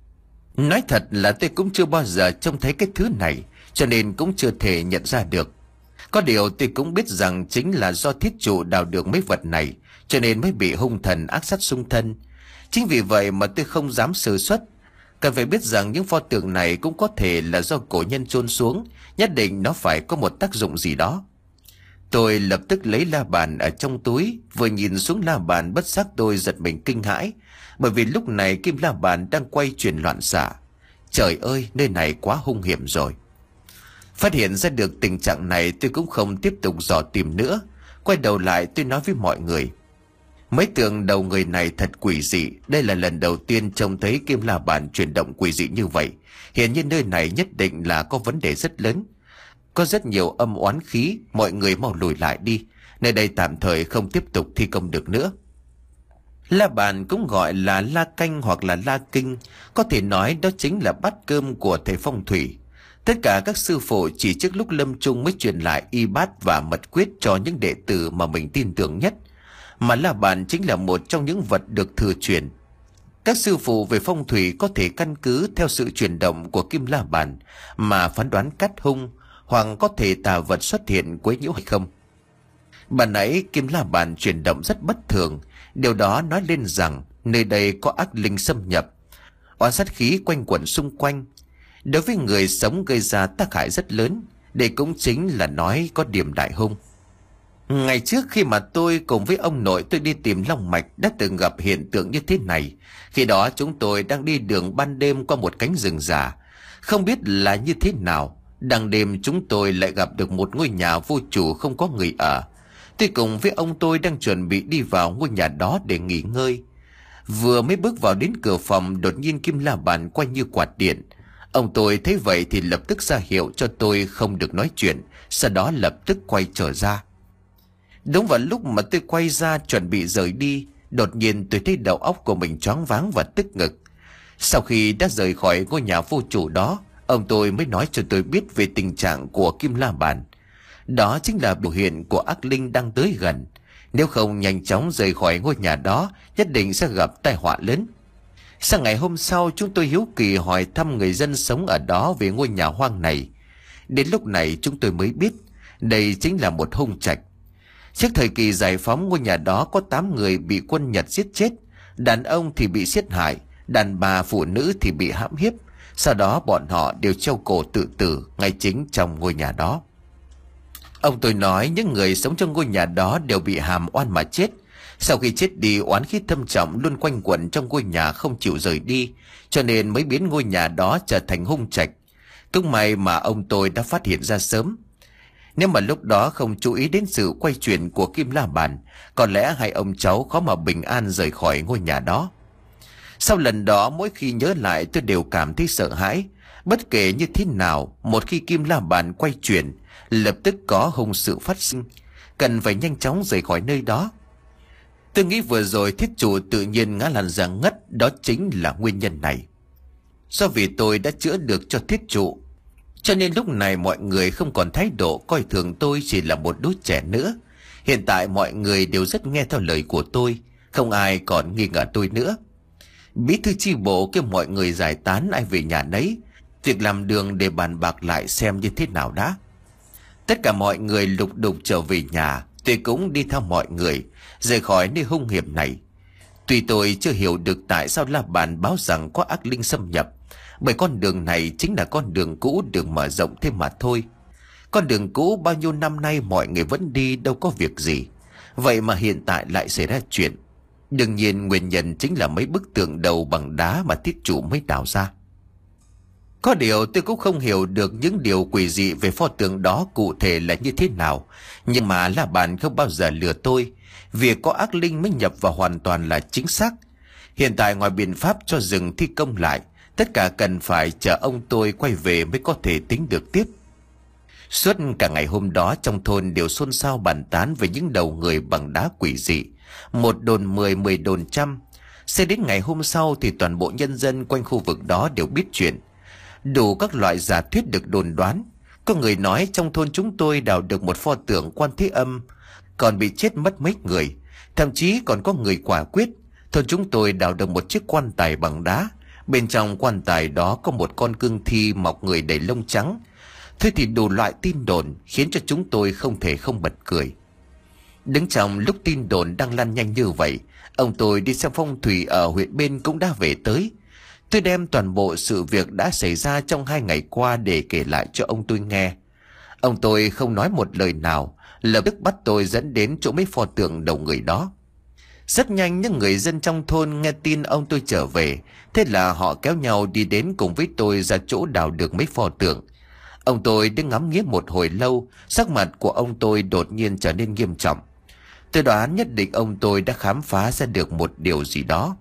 Nói thật là tôi cũng chưa bao giờ trông thấy cái thứ này, cho nên cũng chưa thể nhận ra được. Có điều tôi cũng biết rằng chính là do thiết chủ đào được mấy vật này, cho nên mới bị hung thần ác sát xung thân. Chính vì vậy mà tôi không dám sơ suất. Cần phải biết rằng những pho tượng này cũng có thể là do cổ nhân chôn xuống, nhất định nó phải có một tác dụng gì đó. Tôi lập tức lấy la bàn ở trong túi, vừa nhìn xuống la bàn bất giác tôi giật mình kinh hãi, bởi vì lúc này kim la bàn đang quay chuyển loạn xạ. Trời ơi, nơi này quá hung hiểm rồi. Phát hiện ra được tình trạng này, tôi cũng không tiếp tục dò tìm nữa. Quay đầu lại tôi nói với mọi người: Mấy tượng đầu người này thật quỷ dị. Đây là lần đầu tiên trông thấy kim la bàn chuyển động quỷ dị như vậy. Hiện nhiên nơi này nhất định là có vấn đề rất lớn, có rất nhiều âm oán khí. Mọi người mau lùi lại đi, nơi đây tạm thời không tiếp tục thi công được nữa. La bàn cũng gọi là la canh hoặc là la kinh, có thể nói đó chính là bát cơm của thầy phong thủy. Tất cả các sư phụ chỉ trước lúc lâm chung mới truyền lại y bát và mật quyết cho những đệ tử mà mình tin tưởng nhất, mà la bàn chính là một trong những vật được thừa truyền. Các sư phụ về phong thủy có thể căn cứ theo sự chuyển động của kim la bàn mà phán đoán cát hung, hoặc có thể tà vật xuất hiện quấy nhiễu hay không. Ban nãy kim la bàn chuyển động rất bất thường, điều đó nói lên rằng nơi đây có ác linh xâm nhập, oán sát khí quanh quẩn xung quanh. Đối với người sống gây ra tác hại rất lớn. Đây cũng chính là nói có điểm đại hung. Ngày trước khi mà tôi cùng với ông nội tôi đi tìm long mạch đã từng gặp hiện tượng như thế này. Khi đó chúng tôi đang đi đường ban đêm qua một cánh rừng già. Không biết là như thế nào, đằng đêm chúng tôi lại gặp được một ngôi nhà vô chủ không có người ở. Tôi cùng với ông tôi đang chuẩn bị đi vào ngôi nhà đó để nghỉ ngơi. Vừa mới bước vào đến cửa phòng, đột nhiên kim la bàn quay như quạt điện. Ông tôi thấy vậy thì lập tức ra hiệu cho tôi không được nói chuyện, sau đó lập tức quay trở ra. Đúng vào lúc mà tôi quay ra chuẩn bị rời đi, đột nhiên tôi thấy đầu óc của mình choáng váng và tức ngực. Sau khi đã rời khỏi ngôi nhà vô chủ đó, ông tôi mới nói cho tôi biết về tình trạng của Kim La Bàn. Đó chính là biểu hiện của ác linh đang tới gần. Nếu không nhanh chóng rời khỏi ngôi nhà đó, nhất định sẽ gặp tai họa lớn. Sang ngày hôm sau, chúng tôi hiếu kỳ hỏi thăm người dân sống ở đó về ngôi nhà hoang này. Đến lúc này chúng tôi mới biết đây chính là một hung trạch. Trước thời kỳ giải phóng, ngôi nhà đó có tám người bị quân Nhật giết chết. Đàn ông thì bị giết hại, đàn bà phụ nữ thì bị hãm hiếp. Sau đó bọn họ đều treo cổ tự tử ngay chính trong ngôi nhà đó. Ông tôi nói những người sống trong ngôi nhà đó đều bị hàm oan mà chết. Sau khi chết đi, oán khí thâm trọng luôn quanh quẩn trong ngôi nhà không chịu rời đi, cho nên mới biến ngôi nhà đó trở thành hung trạch. Cũng may mà ông tôi đã phát hiện ra sớm. Nếu mà lúc đó không chú ý đến sự quay chuyển của Kim La Bàn, có lẽ hai ông cháu khó mà bình an rời khỏi ngôi nhà đó. Sau lần đó, mỗi khi nhớ lại tôi đều cảm thấy sợ hãi. Bất kể như thế nào, một khi Kim La Bàn quay chuyển, lập tức có hung sự phát sinh, cần phải nhanh chóng rời khỏi nơi đó. Tôi nghĩ vừa rồi thiết chủ tự nhiên ngã lăn ra ngất, đó chính là nguyên nhân này. Do vì tôi đã chữa được cho thiết trụ, cho nên lúc này mọi người không còn thái độ coi thường tôi chỉ là một đứa trẻ nữa. Hiện tại mọi người đều rất nghe theo lời của tôi, không ai còn nghi ngờ tôi nữa. Bí thư chi bộ kêu mọi người giải tán ai về nhà nấy, việc làm đường để bàn bạc lại xem như thế nào đã. Tất cả mọi người lục đục trở về nhà, tôi cũng đi theo mọi người rời khỏi nơi hung hiểm này. Tuy tôi chưa hiểu được tại sao La Bàn báo rằng có ác linh xâm nhập, bởi con đường này chính là con đường cũ được mở rộng thêm mà thôi. Con đường cũ bao nhiêu năm nay mọi người vẫn đi, đâu có việc gì. Vậy mà hiện tại lại xảy ra chuyện. Đương nhiên nguyên nhân chính là mấy bức tượng đầu bằng đá mà thiết chủ mới đào ra. Có điều tôi cũng không hiểu được những điều quỷ dị về pho tượng đó cụ thể là như thế nào. Nhưng mà La Bàn không bao giờ lừa tôi. Việc có ác linh mới nhập vào hoàn toàn là chính xác. Hiện tại ngoài biện pháp cho dừng thi công lại, tất cả cần phải chờ ông tôi quay về mới có thể tính được tiếp. Suốt cả ngày hôm đó trong thôn đều xôn xao bàn tán về những đầu người bằng đá quỷ dị. Một đồn mười, mười đồn trăm. Sẽ đến ngày hôm sau thì toàn bộ nhân dân quanh khu vực đó đều biết chuyện. Đủ các loại giả thuyết được đồn đoán. Có người nói trong thôn chúng tôi đào được một pho tượng Quan Thế Âm, còn bị chết mất mấy người. Thậm chí còn có người quả quyết thôn chúng tôi đào được một chiếc quan tài bằng đá. Bên trong quan tài đó có một con cương thi mọc người đầy lông trắng. Thế thì đủ loại tin đồn khiến cho chúng tôi không thể không bật cười. Đứng trong lúc tin đồn đang lan nhanh như vậy, ông tôi đi xem phong thủy ở huyện bên cũng đã về tới. Tôi đem toàn bộ sự việc đã xảy ra trong hai ngày qua để kể lại cho ông tôi nghe. Ông tôi không nói một lời nào, lập tức bắt tôi dẫn đến chỗ mấy pho tượng đầu người đó. Rất nhanh những người dân trong thôn nghe tin ông tôi trở về, thế là họ kéo nhau đi đến cùng với tôi ra chỗ đào được mấy pho tượng. Ông tôi đứng ngắm nghía một hồi lâu, sắc mặt của ông tôi đột nhiên trở nên nghiêm trọng. Tôi đoán nhất định ông tôi đã khám phá ra được một điều gì đó.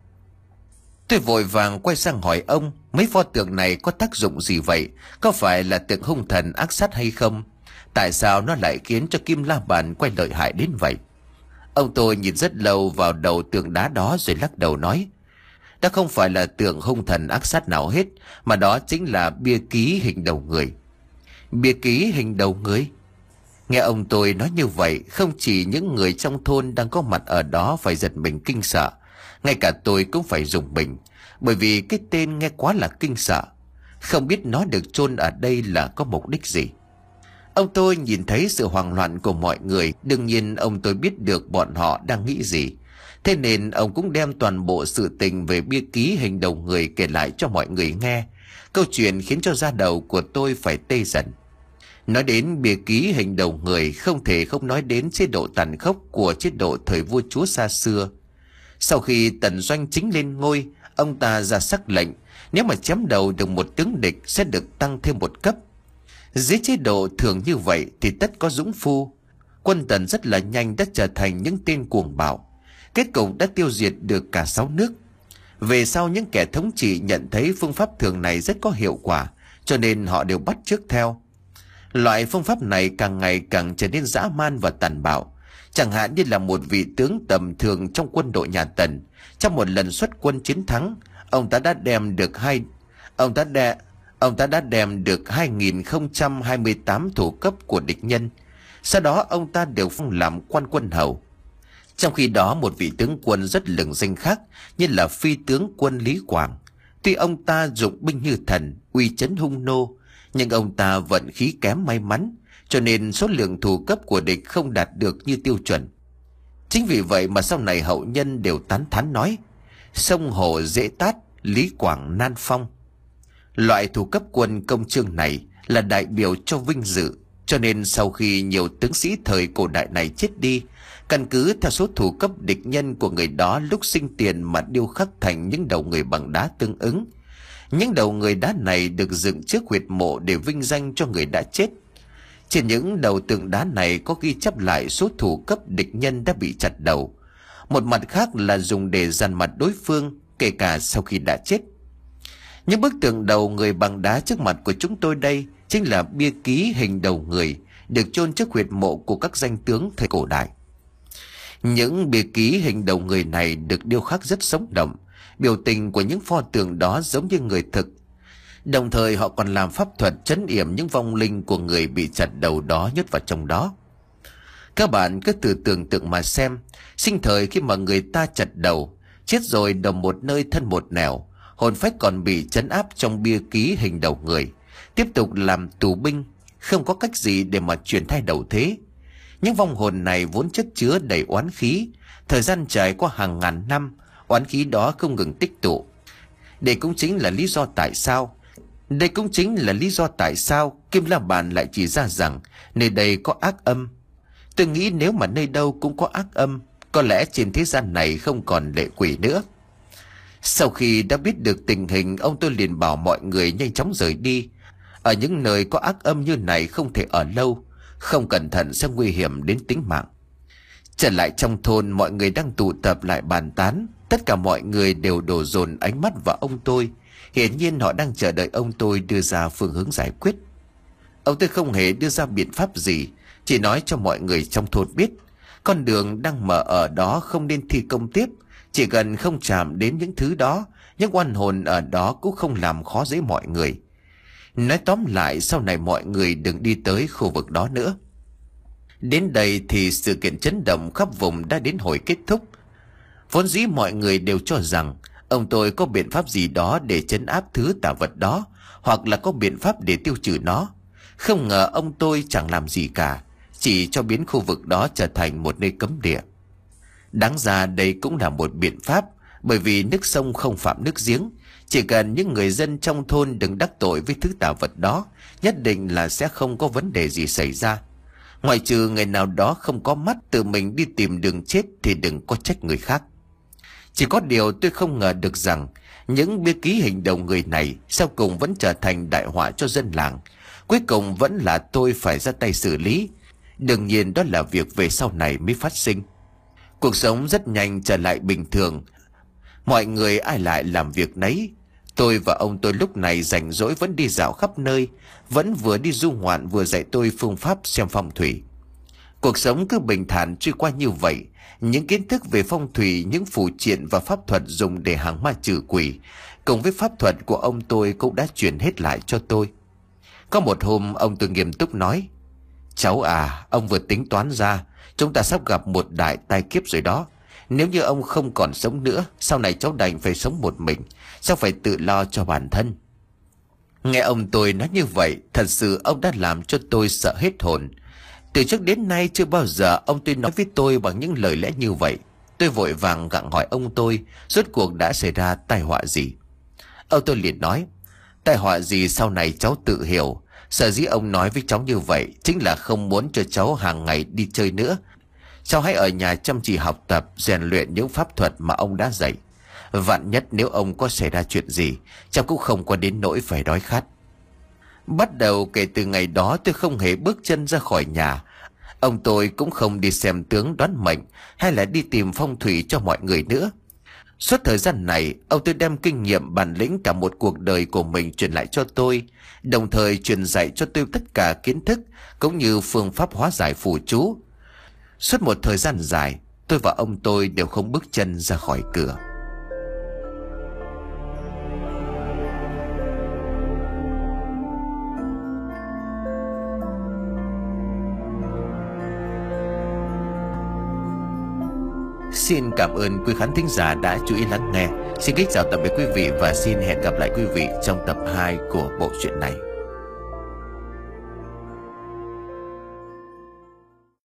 Tôi vội vàng quay sang hỏi ông, mấy pho tượng này có tác dụng gì vậy? Có phải là tượng hung thần ác sát hay không? Tại sao nó lại khiến cho Kim La Bàn quay lợi hại đến vậy? Ông tôi nhìn rất lâu vào đầu tượng đá đó rồi lắc đầu nói, đó không phải là tượng hung thần ác sát nào hết, mà đó chính là bia ký hình đầu người. Bia ký hình đầu người? Nghe ông tôi nói như vậy, không chỉ những người trong thôn đang có mặt ở đó phải giật mình kinh sợ, ngay cả tôi cũng phải rùng mình, bởi vì cái tên nghe quá là kinh sợ. Không biết nó được chôn ở đây là có mục đích gì. Ông tôi nhìn thấy sự hoảng loạn của mọi người, đương nhiên ông tôi biết được bọn họ đang nghĩ gì. Thế nên ông cũng đem toàn bộ sự tình về bia ký hình đầu người kể lại cho mọi người nghe. Câu chuyện khiến cho da đầu của tôi phải tê dần. Nói đến bia ký hình đầu người, không thể không nói đến chế độ tàn khốc của chế độ thời vua chúa xa xưa. Sau khi Tần Doanh Chính lên ngôi, ông ta ra sắc lệnh, nếu mà chém đầu được một tướng địch sẽ được tăng thêm một cấp. Dưới chế độ thường như vậy thì tất có dũng phu. Quân Tần rất là nhanh đã trở thành những tên cuồng bạo. Kết cục đã tiêu diệt được cả sáu nước. Về sau những kẻ thống trị nhận thấy phương pháp thường này rất có hiệu quả, cho nên họ đều bắt chước theo. Loại phương pháp này càng ngày càng trở nên dã man và tàn bạo. Chẳng hạn như là một vị tướng tầm thường trong quân đội nhà Tần, trong một lần xuất quân chiến thắng, ông ta đã đem được hai ông ta đã ông ta đã đem được hai nghìn không trăm hai mươi tám thủ cấp của địch nhân. Sau đó ông ta đều phong làm quan quân hầu. Trong khi đó, một vị tướng quân rất lừng danh khác như là phi tướng quân Lý Quảng, tuy ông ta dụng binh như thần, uy chấn hung nô, nhưng ông ta vận khí kém may mắn, cho nên số lượng thủ cấp của địch không đạt được như tiêu chuẩn. Chính vì vậy mà sau này hậu nhân đều tán thán nói: sông hồ dễ tát, Lý Quảng nan phong. Loại thủ cấp quân công chương này là đại biểu cho vinh dự, cho nên sau khi nhiều tướng sĩ thời cổ đại này chết đi, căn cứ theo số thủ cấp địch nhân của người đó lúc sinh tiền mà điêu khắc thành những đầu người bằng đá tương ứng. Những đầu người đá này được dựng trước huyệt mộ để vinh danh cho người đã chết. Trên những đầu tượng đá này có ghi chép lại số thủ cấp địch nhân đã bị chặt đầu. Một mặt khác là dùng để dằn mặt đối phương, kể cả sau khi đã chết. Những bức tượng đầu người bằng đá trước mặt của chúng tôi đây chính là bia ký hình đầu người được chôn trước huyệt mộ của các danh tướng thời cổ đại. Những bia ký hình đầu người này được điêu khắc rất sống động, biểu tình của những pho tượng đó giống như người thực. Đồng thời họ còn làm pháp thuật trấn yểm những vong linh của người bị chặt đầu đó nhốt vào trong đó. Các bạn cứ thử tưởng tượng mà xem, sinh thời khi mà người ta chặt đầu, chết rồi đầu một nơi thân một nẻo, hồn phách còn bị trấn áp trong bia ký hình đầu người, tiếp tục làm tù binh, không có cách gì để mà chuyển thay đầu thế. Những vong hồn này vốn chất chứa đầy oán khí, thời gian trải qua hàng ngàn năm, oán khí đó không ngừng tích tụ. Đây cũng chính là lý do tại sao Đây cũng chính là lý do tại sao Kim La Bàn lại chỉ ra rằng nơi đây có ác âm. Tôi nghĩ nếu mà nơi đâu cũng có ác âm, có lẽ trên thế gian này không còn lệ quỷ nữa. Sau khi đã biết được tình hình, ông tôi liền bảo mọi người nhanh chóng rời đi. Ở những nơi có ác âm như này không thể ở lâu, không cẩn thận sẽ nguy hiểm đến tính mạng. Trở lại trong thôn, mọi người đang tụ tập lại bàn tán. Tất cả mọi người đều đổ dồn ánh mắt vào ông tôi. Hiển nhiên họ đang chờ đợi ông tôi đưa ra phương hướng giải quyết. Ông tôi không hề đưa ra biện pháp gì, chỉ nói cho mọi người trong thôn biết con đường đang mở ở đó không nên thi công tiếp. Chỉ cần không chạm đến những thứ đó, những oan hồn ở đó cũng không làm khó dễ mọi người. Nói tóm lại, sau này mọi người đừng đi tới khu vực đó nữa. Đến đây thì sự kiện chấn động khắp vùng đã đến hồi kết thúc. Vốn dĩ mọi người đều cho rằng ông tôi có biện pháp gì đó để trấn áp thứ tà vật đó, hoặc là có biện pháp để tiêu trừ nó. Không ngờ ông tôi chẳng làm gì cả, chỉ cho biến khu vực đó trở thành một nơi cấm địa. Đáng ra đây cũng là một biện pháp, bởi vì nước sông không phạm nước giếng. Chỉ cần những người dân trong thôn đừng đắc tội với thứ tà vật đó, nhất định là sẽ không có vấn đề gì xảy ra. Ngoại trừ người nào đó không có mắt tự mình đi tìm đường chết thì đừng có trách người khác. Chỉ có điều tôi không ngờ được rằng những bia ký hình đầu người này sau cùng vẫn trở thành đại họa cho dân làng. Cuối cùng vẫn là tôi phải ra tay xử lý. Đương nhiên đó là việc về sau này mới phát sinh. Cuộc sống rất nhanh trở lại bình thường. Mọi người ai lại làm việc nấy. Tôi và ông tôi lúc này rảnh rỗi vẫn đi dạo khắp nơi, vẫn vừa đi du ngoạn vừa dạy tôi phương pháp xem phong thủy. Cuộc sống cứ bình thản trôi qua như vậy. Những kiến thức về phong thủy, những phù triện và pháp thuật dùng để hàng ma trừ quỷ, cùng với pháp thuật của ông tôi cũng đã truyền hết lại cho tôi. Có một hôm ông tôi nghiêm túc nói: "Cháu à, ông vừa tính toán ra, chúng ta sắp gặp một đại tai kiếp rồi đó. Nếu như ông không còn sống nữa, sau này cháu đành phải sống một mình, cháu phải tự lo cho bản thân." Nghe ông tôi nói như vậy, thật sự ông đã làm cho tôi sợ hết hồn. Từ trước đến nay chưa bao giờ ông tôi nói với tôi bằng những lời lẽ như vậy. Tôi vội vàng gặng hỏi ông tôi rốt cuộc đã xảy ra tai họa gì. Ông tôi liền nói: "Tai họa gì sau này cháu tự hiểu. Sở dĩ ông nói với cháu như vậy chính là không muốn cho cháu hàng ngày đi chơi nữa. Cháu hãy ở nhà chăm chỉ học tập, rèn luyện những pháp thuật mà ông đã dạy. Vạn nhất nếu ông có xảy ra chuyện gì, cháu cũng không có đến nỗi phải đói khát." Bắt đầu kể từ ngày đó tôi không hề bước chân ra khỏi nhà. Ông tôi cũng không đi xem tướng đoán mệnh hay là đi tìm phong thủy cho mọi người nữa. Suốt thời gian này, ông tôi đem kinh nghiệm bản lĩnh cả một cuộc đời của mình truyền lại cho tôi, đồng thời truyền dạy cho tôi tất cả kiến thức cũng như phương pháp hóa giải phù chú. Suốt một thời gian dài, tôi và ông tôi đều không bước chân ra khỏi cửa. Xin cảm ơn quý khán thính giả đã chú ý lắng nghe. Xin kính chào tạm biệt quý vị và xin hẹn gặp lại quý vị trong tập hai của bộ truyện này.